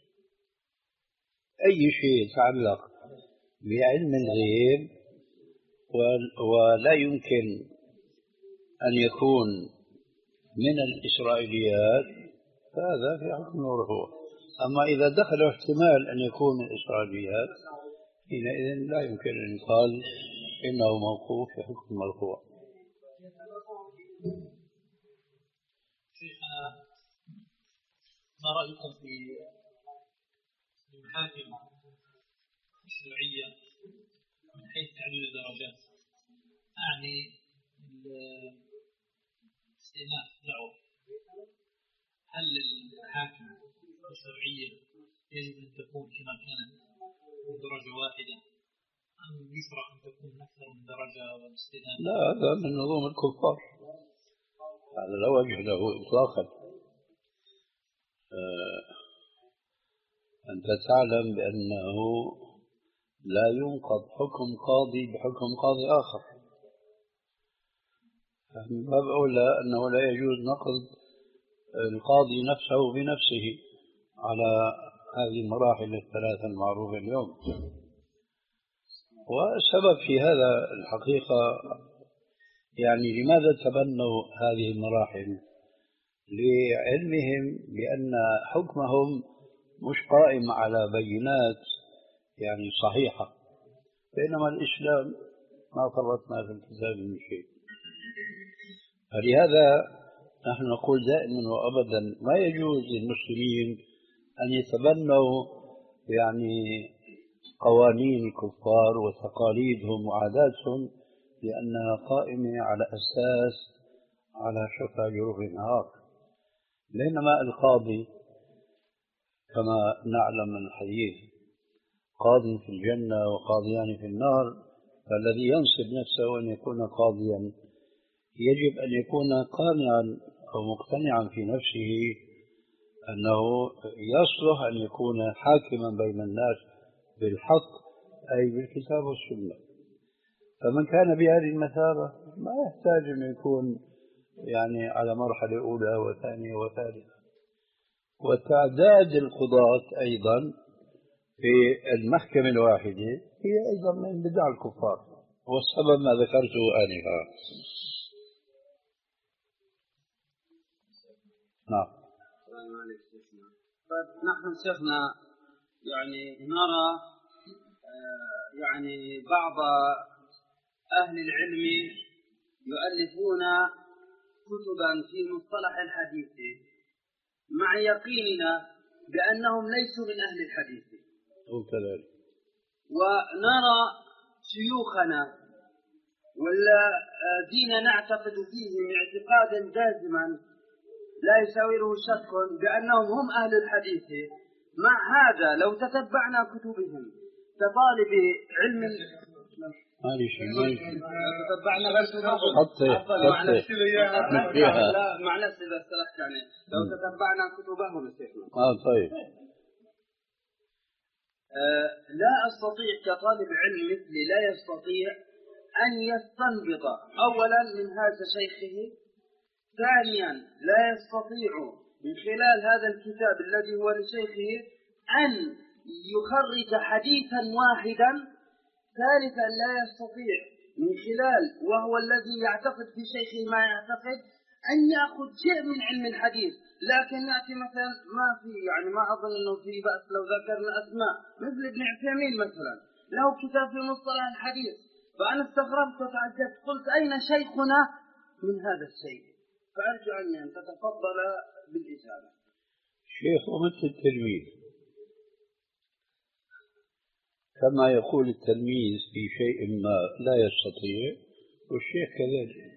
أي شيء يتعلق بعلم الغيب ولا يمكن أن يكون من الإسرائيليات فهذا في حكم المرفوع. أما إذا دخل احتمال أن يكون من الإسرائيليات حينئذ لا يمكن أن يقال إنه موقوف في حكم المرفوع. شيخنا ما رأيكم في المحاكم الشرعية من حيث تعديل الدرجات؟ أعني استئناف دعوة، هل المحاكم الشرعية يجب أن تكون كما كانت من درجة واحدة أم يشرع أن تكون أكثر من درجة والاستئناف؟ لا، هذا من نظام الكفار، هذا لا وجه له إطلاقا. آه أنت تعلم بأنه لا ينقض حكم قاضي بحكم قاضي آخر، من باب أولى أنه لا يجوز نقض القاضي نفسه بنفسه على هذه المراحل الثلاثة المعروفة اليوم. والسبب في هذا الحقيقة يعني لماذا تبنوا هذه المراحل؟ لعلمهم بأن حكمهم مش قائم على بينات يعني صحيحة، بينما الإسلام ما فرطنا في الكتاب من شيء. فلهذا نحن نقول دائما وأبدا ما يجوز للمسلمين أن يتبنوا يعني قوانين الكفار وتقاليدهم وعاداتهم لأنها قائمة على أساس على شفا جرف نهار. بينما القاضي كما نعلم من الحديث قاض في الجنة وقاضيان في النار، فالذي ينصب نفسه أن يكون قاضيا يجب أن يكون قانعا أو مقتنعا في نفسه أنه يصلح أن يكون حاكما بين الناس بالحق أي بالكتاب والسنة. فمن كان بهذه المثابة ما يحتاج أن يكون يعني على مرحلة أولى وثانية وثالثة. وتعداد القضاة أيضا في المحكمة الواحدة هي أيضا من بدع الكفار، والسبب ما ذكرته آنفا. نعم. طيب نحن شيخنا يعني نرى يعني بعض أهل العلم يؤلفون كتبا في مصطلح الحديث مع يقيننا بأنهم ليسوا من أهل الحديث، وكذلك ونرى شيوخنا والذين نعتقد فيهم اعتقادا جازما لا يساوره شك بأنهم هم أهل الحديث. مع هذا لو تتبعنا كتبهم كطالب علم مالي شيء مالي شيء تتبعنا كتبهم حطي حطي لا معلش إذا استلحت يعني لو تتبعنا كتبهم شيخنا آه طيب آه لا أستطيع كطالب علم مثلي لا يستطيع أن يستنبط أولا من هذا شيخه، ثانيا لا يستطيع من خلال هذا الكتاب الذي هو لشيخه أن يخرج حديثا واحدا، ثالثا لا يستطيع من خلال وهو الذي يعتقد في شيخه ما يعتقد أن يأخذ شيء من علم الحديث. لكن نأتي مثلا ما في يعني ما أظن أنه في بأس لو ذكرنا أسماء مثل ابن عثيمين مثلا له كتاب في مصطلح الحديث، فأنا استغربت وتعجبت، قلت أين شيخنا من هذا الشيء؟ فأرجو أن تتفضل بالإجابة. الشيخ مثل التلميذ، كما يقول التلميذ في شيء ما لا يستطيع، والشيخ كذلك.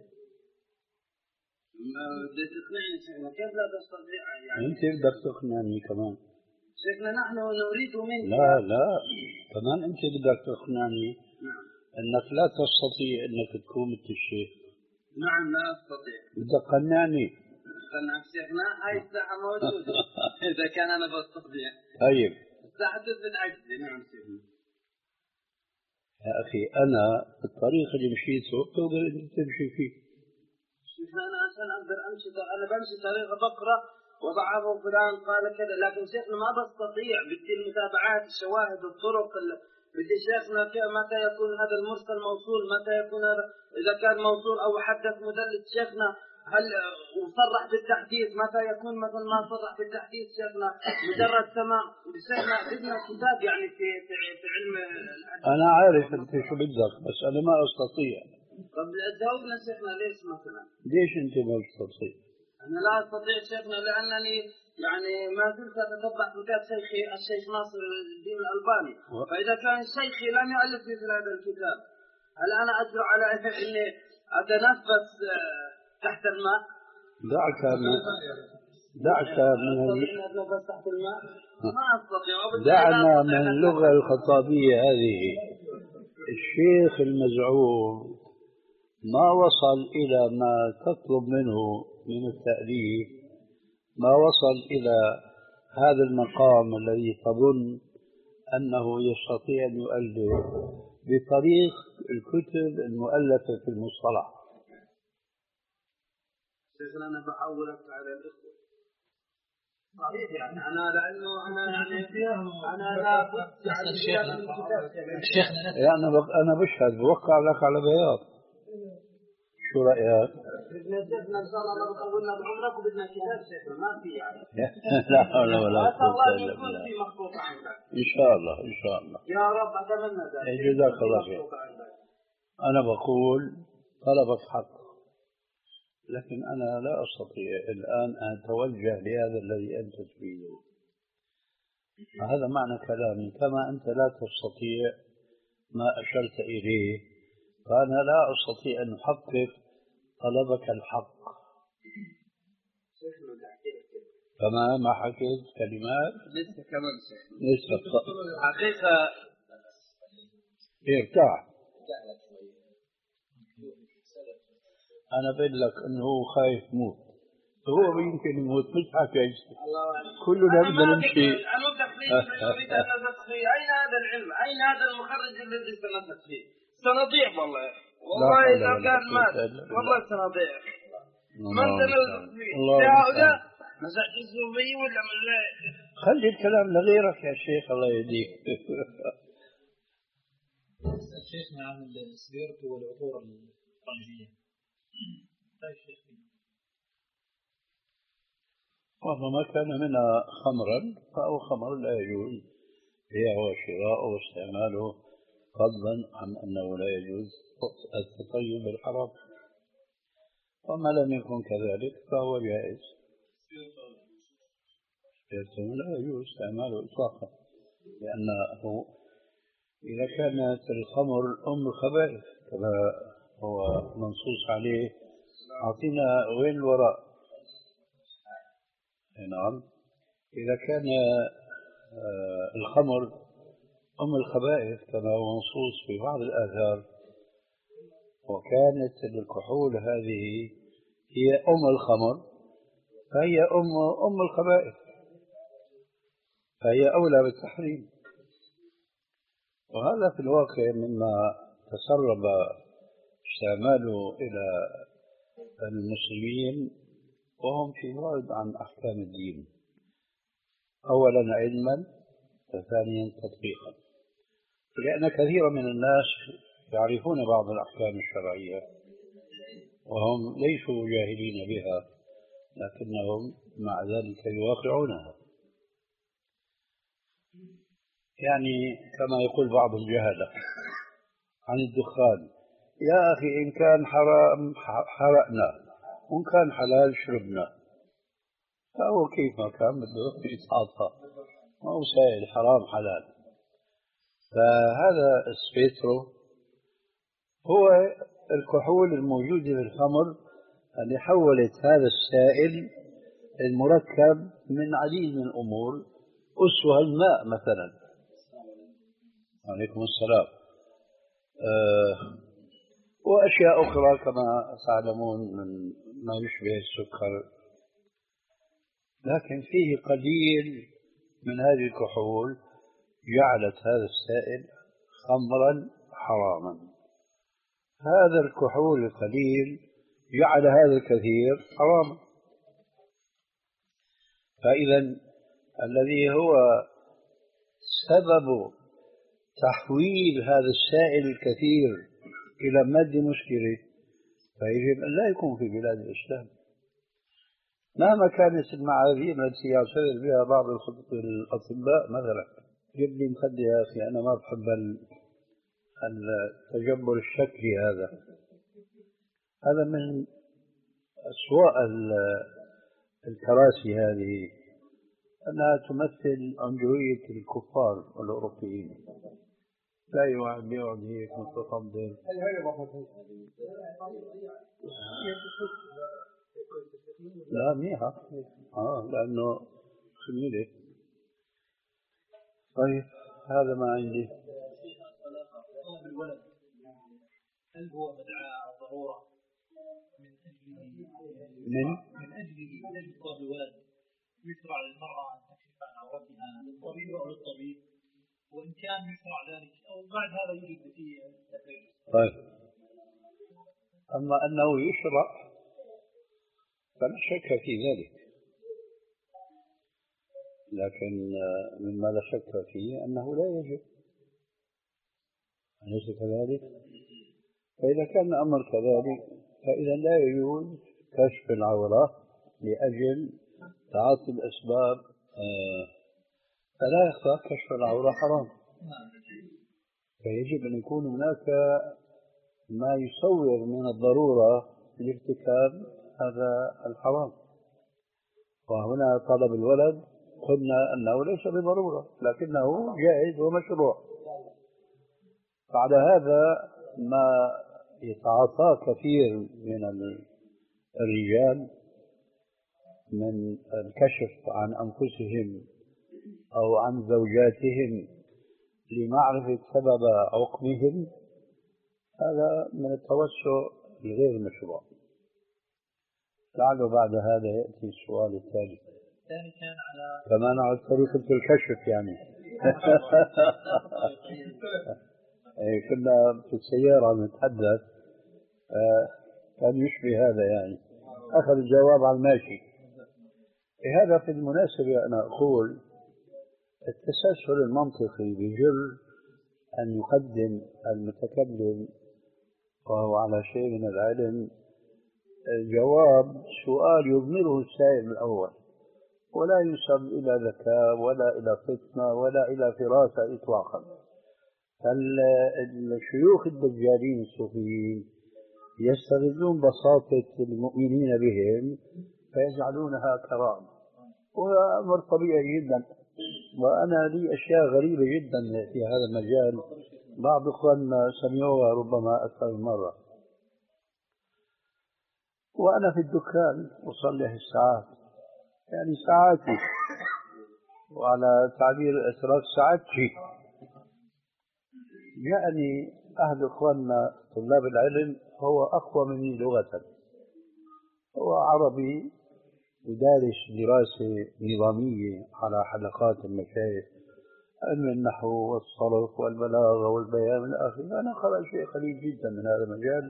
ما بدك تقنعني شيخنا، كيف لا تستطيع يعني؟ أنت بدك تقنعني كمان. شيخنا نحن نريد منك. لا لا كمان أنت بدك تقنعني. نعم. أنك لا تستطيع أنك تكون مثل الشيخ. نعم لا أستطيع. بدك تقنعني. قنعك شيخنا، هاي الساحة موجودة. إذا كان أنا بستطيع. طيب. الساحة تثبت عجزي. نعم شيخنا. يا أخي أنا الطريق اللي مشيته تقدر أنت تمشي فيه. شيخنا أنا عشان أقدر أمشي، أنا بمشي طريقة بقرة وضعه فلان قال كذا، لكن شيخنا ما بستطيع. بدي المتابعات، الشواهد، الطرق، بدي شيخنا متى يكون هذا المرسل موصول، متى يكون هذا إذا كان موصول أو حدث مدلس شيخنا، هل وصرح بالتحديث، متى يكون مثلا ما صرح بالتحديث شيخنا، مجرد سماع. شيخنا بدنا كتاب يعني في في, في علم الحديث. أنا عارف أنت شو بدك، بس أنا ما أستطيع. طب جاوبنا شيخنا ليش مثلا؟ ليش أنت ما تستطيع؟ أنا لا أستطيع شيخنا لأنني يعني ما زلت أتتبع كتاب شيخي الشيخ ناصر الدين الألباني، فإذا كان شيخي لم يؤلف مثل هذا الكتاب، هل أنا أجرؤ على إني أتنفس تحت الماء؟ دعك من دعك من أتنفس تحت الماء؟ ما أستطيع. دعنا من اللغة الخطابية هذه. الشيخ المزعوم ما وصل إلى ما تطلب منه من التأليف، ما وصل إلى هذا المقام الذي تظن أنه يستطيع أن يؤلف بطريق الكتب المؤلفة في المصطلح. شيخنا أنا بحولك على الإخوة. صحيح يعني أنا لأنه أنا يعني أنا لا بد على شيخنا يعني أنا بشهد بوقع لك على بياض. شو رأيك؟ بدنا شيخنا إن شاء الله الله بطولنا بعمرك وبدنا كتاب شيخنا ما في يعني. لا حول ولا قوة إلا يكون بالله. في مخطوط عندك. إن شاء الله إن شاء الله. يا رب أتمنى ذلك. جزاك الله خير. أنا بقول طلبك حق، لكن أنا لا أستطيع الآن أن أتوجه لهذا الذي أنت تريده. هذا معنى كلامي، كما أنت لا تستطيع ما أشرت إليه، فأنا لا أستطيع أن أحقق طلبك الحق. كما ما حكيت كلمات لسه كمان شيء لسه حقيقة ارتاح. أنا بقول لك أنه هو خايف يموت، هو يمكن يموت مش حكي. كلنا بدنا نمشي. أنا تقريبا أريد أن أنطق فيه. أين هذا العلم؟ أين هذا المخرج الذي سنطق فيه؟ سنضيع والله والله إذا كان مات والله سنضيع. من سنطق فيه؟ هؤلاء مساء الصوفي ولا من لا؟ خلي الكلام لغيرك يا شيخ الله يهديك. شيخنا عن السبيرت والعطور الخارجية. طيب شيخ. وما ما كان منها خمرا فهو خمر لا يجوز بيعه وشراءه واستعماله، فضلا عن أنه لا يجوز التطيب بالحرام. وما لم يكن كذلك فهو جائز. لا يجوز استعماله إطلاقا، لأنه إذا كانت الخمر أم الخبائث كما هو منصوص عليه، أعطينا وين الوراء. نعم، إذا كان الخمر أم الخبائث كما هو منصوص في بعض الآثار، وكانت الكحول هذه هي أم الخمر، فهي أم أم الخبائث، فهي أولى بالتحريم. وهذا في الواقع مما تسرب استعماله إلى المسلمين وهم في بعد عن أحكام الدين، أولا علما وثانيا تطبيقا، لأن كثيرا من الناس يعرفون بعض الأحكام الشرعية وهم ليسوا جاهلين بها، لكنهم مع ذلك يواقعونها. يعني كما يقول بعض الجهلة عن الدخان. يا أخي إن كان حرام حرقنا وإن كان حلال شربنا، فهو كيف ما كان بده يتعاطى، ما هو سائل حرام حلال. فهذا السبيترو هو الكحول الموجودة في الخمر اللي حولت هذا السائل المركب من عديد من الأمور، أسوأ الماء مثلا. عليكم السلام. أه وأشياء أخرى كما تعلمون من ما يشبه السكر، لكن فيه قليل من هذه الكحول جعلت هذا السائل خمرا حراما. هذا الكحول القليل جعل هذا الكثير حراما. فإذا الذي هو سبب تحويل هذا السائل الكثير إلى مادة مسكرة فيجب أن لا يكون في بلاد الإسلام، مهما كانت المعاذير التي يعتذر بها بعض الأطباء. مثلا جيب لي مخدة يا أخي، أنا ما بحب التجبر الشكلي هذا. هذا من أسوأ الكراسي هذه، أنها تمثل عنجهية الكفار والأوروبيين. لا يوعد بيقعد هيك متفضل. لا منيحة آه لأنه خميلة. طيب هذا ما عندي. هل هو مدعاة أو ضرورة من أجله من من أجله من أجل طلب الولد يشرع للمرأة أن تكشف عن عورتها للطبيب أو للطبيب، وإن كان يشرع ذلك أو بعد هذا يوجد فيه تفريق؟ طيب أما أنه يشرع فلا شك في ذلك، لكن مما لا شك فيه أنه لا يجب، أليس كذلك؟ فإذا كان الأمر كذلك فإذا لا يجوز كشف العورة لأجل تعاطي الأسباب، فلا يخفى كشف العورة حرام. فيجب أن يكون هناك ما يصور من الضرورة لارتكاب هذا الحرام. وهنا طلب الولد قلنا أنه ليس بضرورة لكنه جائز ومشروع. بعد هذا ما يتعاطى كثير من الرجال من الكشف عن أنفسهم أو عن زوجاتهم لمعرفة سبب عقمهم، هذا من التوسع الغير مشروع. لعله بعد هذا يأتي السؤال الثالث. الثاني كان على كمان على طريقة الكشف يعني. كنا في السيارة نتحدث آه كان يشبه هذا يعني، أخذ الجواب على الماشي. هذا في المناسبة أنا أقول التسلسل المنطقي بجر أن يقدم المتكلم وهو على شيء من العلم جواب سؤال يضمره السائل الأول، ولا ينسب إلى ذكاء ولا إلى فطنة ولا إلى فراسة إطلاقا. الشيوخ الدجالين الصوفيين يستغلون بساطة المؤمنين بهم فيجعلونها كرامة، وهذا أمر طبيعي جدا. وأنا لي أشياء غريبة جدا في هذا المجال، بعض إخواننا سمعوها ربما أكثر من مرة. وأنا في الدكان أصلح الساعات، يعني ساعاتي، وعلى تعبير أتراك ساعتي. يعني أهل إخواننا طلاب العلم هو أقوى مني لغة، هو عربي ودارس دراسة نظامية على حلقات المشايخ، علم النحو والصرف والبلاغة والبيان إلى آخره. أنا قرأ شيء قليل جدا من هذا المجال،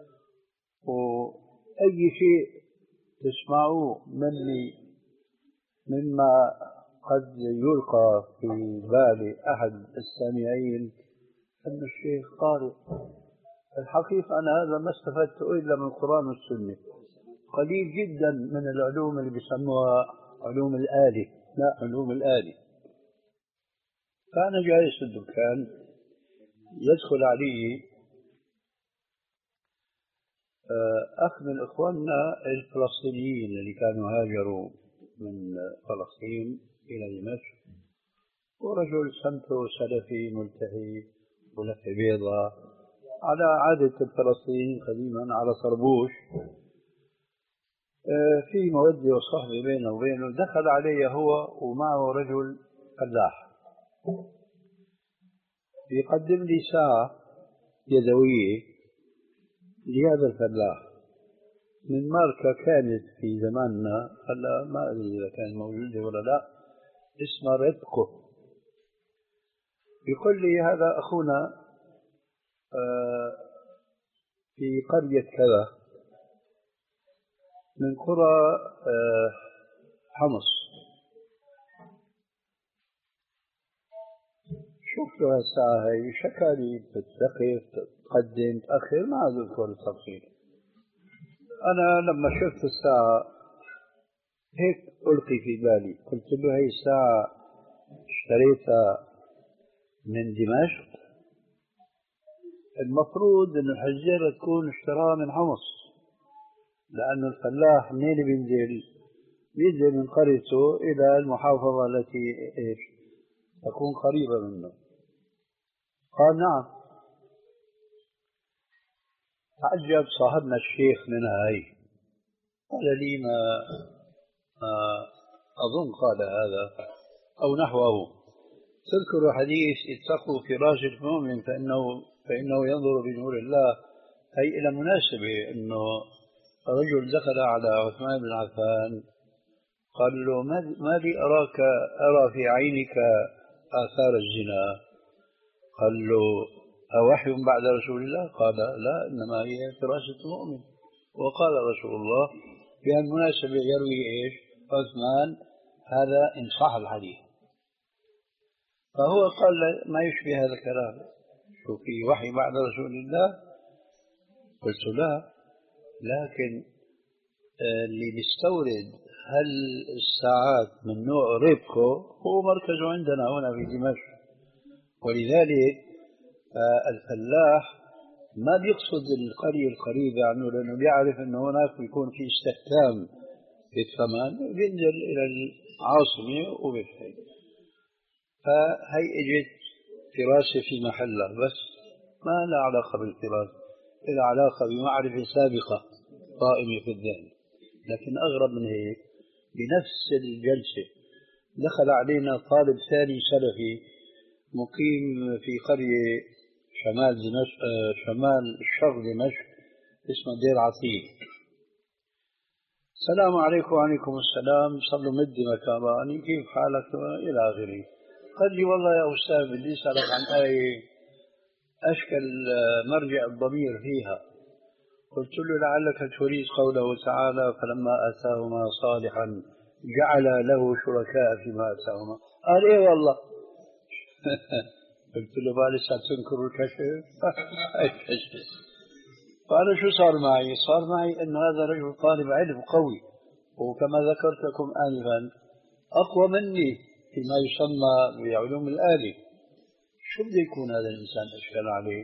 وأي شيء تسمعوه مني مما قد يلقى في بال أحد السامعين أن الشيخ قارئ. الحقيقة أنا هذا ما استفدت إلا من القرآن والسنة، قليل جدا من العلوم اللي بيسموها علوم الآلة، لا علوم الآلة. فأنا جالس في الدكان، يدخل علي أخ من إخواننا الفلسطينيين اللي كانوا هاجروا من فلسطين إلى دمشق، ورجل سمته سلفي ملتحي ولف بيضة على عادة الفلسطينيين قديما على طربوش، في مودة وصحبة بينه وبينه. دخل علي هو ومعه رجل فلاح يقدم لي ساعة يدوية لهذا الفلاح من ماركة كانت في زماننا، هلا ما أدري إذا كانت موجودة ولا لا، اسمها ريبكو. يقول لي هذا أخونا في قرية كذا من قرى حمص. شوف له هالساعة هي شكالي تتسقف تقدم تأخر ما أذكر التفصيل. أنا لما شفت الساعة هيك ألقي في بالي، قلت له هي الساعة اشتريتها من دمشق، المفروض أن الحجارة تكون اشتراها من حمص، لأن الفلاح منين بينزل؟ بينزل من قريته إلى المحافظة التي إيش تكون قريبة منه. قال نعم. تعجب صاحبنا الشيخ من هاي، قال لي ما, ما أظن قال هذا أو نحوه، تذكر حديث اتقوا فراش المؤمن فإنه, فإنه ينظر بنور الله. هي إلى مناسبة أنه رجل دخل على عثمان بن عفان قال له ما لي أراك أرى في عينك آثار الزنا؟ قال له أوحي بعد رسول الله؟ قال لا، إنما هي فراسة المؤمن. وقال رسول الله بهالمناسبة يروي إيش عثمان هذا إن صح الحديث. فهو قال ما يشبه هذا الكلام، شو في وحي بعد رسول الله؟ قلت لا، لكن اللي بيستورد هل الساعات من نوع ريبكو هو مركزه عندنا هنا في دمشق، ولذلك الفلاح ما بيقصد القرية القريبة عنه لأنه بيعرف أنه هناك بيكون في استخدام في الثمن، بينزل إلى العاصمة وبيفعل. فهي اجت فراسة في محلها، بس ما لها علاقة بالفراسة، لها علاقة بمعرفة سابقة قائمة في الذهن. لكن أغرب من هيك، بنفس الجلسة دخل علينا طالب ثاني سلفي مقيم في قرية شمال دمشق، شمال الشرق دمشق اسمه دير عطية. السلام عليكم. وعليكم السلام. صار له مدة مكاني، كيف حالك إلى آخره. قال لي والله يا أستاذ بدي أسألك عن آية أشكل مرجع الضمير فيها. قلت له لعلك تريد قوله تعالى فلما آتاهما صالحا جعل له شركاء فيما آتاهما. قال إيه والله. قلت له ما لسه تنكر الكشف؟ الكشف. فأنا شو صار معي؟ صار معي أن هذا رجل طالب علم قوي، وكما ذكرت لكم آنفا أقوى مني فيما يسمى بعلوم الآلة. شو بده يكون هذا الإنسان أشكال عليه؟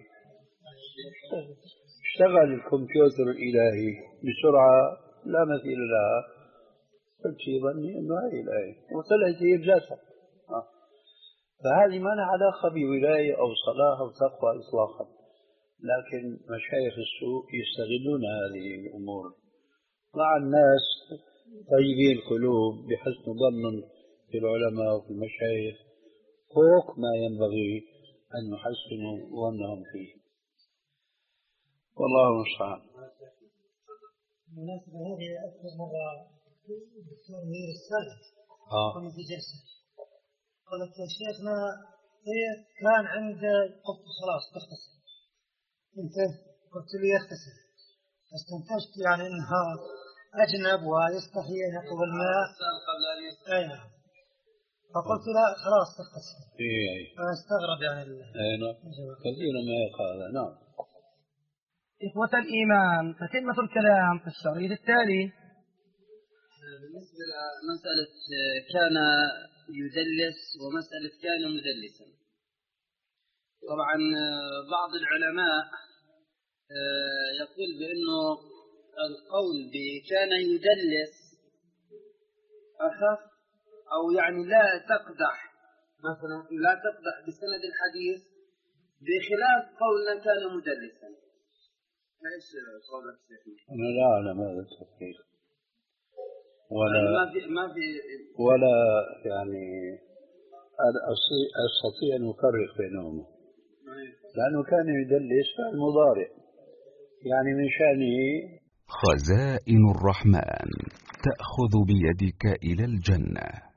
اشتغل الكمبيوتر الإلهي بسرعة لا مثيل لها. قلت في ظني أنه هذه الآية وطلعت هي بذاتها. فهذه ما لها علاقة بولاية أو صلاح أو تقوى إطلاقا، لكن مشايخ السوء يستغلون هذه الأمور مع الناس طيبين القلوب بحسن ظن في العلماء وفي المشايخ فوق ما ينبغي أن نحسنوا ظنهم فيه. والله المستعان. بالنسبة هذه أكثر مرة الدكتور منير السالم كنا في جلسة قلت يا شيخنا هي كان عند قلت خلاص تغتسل انت قلت لي يغتسل، استنتجت يعني انها اجنب ويستحي ان يطلب الماء قبل ان يستحي، فقلت لا خلاص تغتسل. اي فاستغرب يعني اي نعم كثيرا ما يقع هذا. نعم. إخوة الإيمان، تتمة الكلام في الشريط التالي. بالنسبة لمسألة كان يدلس ومسألة كان مدلسا، طبعا بعض العلماء يقول بأنه القول بكان يدلس أخف، أو يعني لا تقدح مثلا لا تقدح بسند الحديث، بخلاف قولنا كان مدلسا. ايش قولك شيخنا؟ أنا لا أعلم هذا التفريق ولا ما في ما في ولا يعني أستطيع أن أفرق بينهما، لأنه كان يدلس فعل مضارع، يعني من شأنه. خزائن الرحمن تأخذ بيدك إلى الجنة.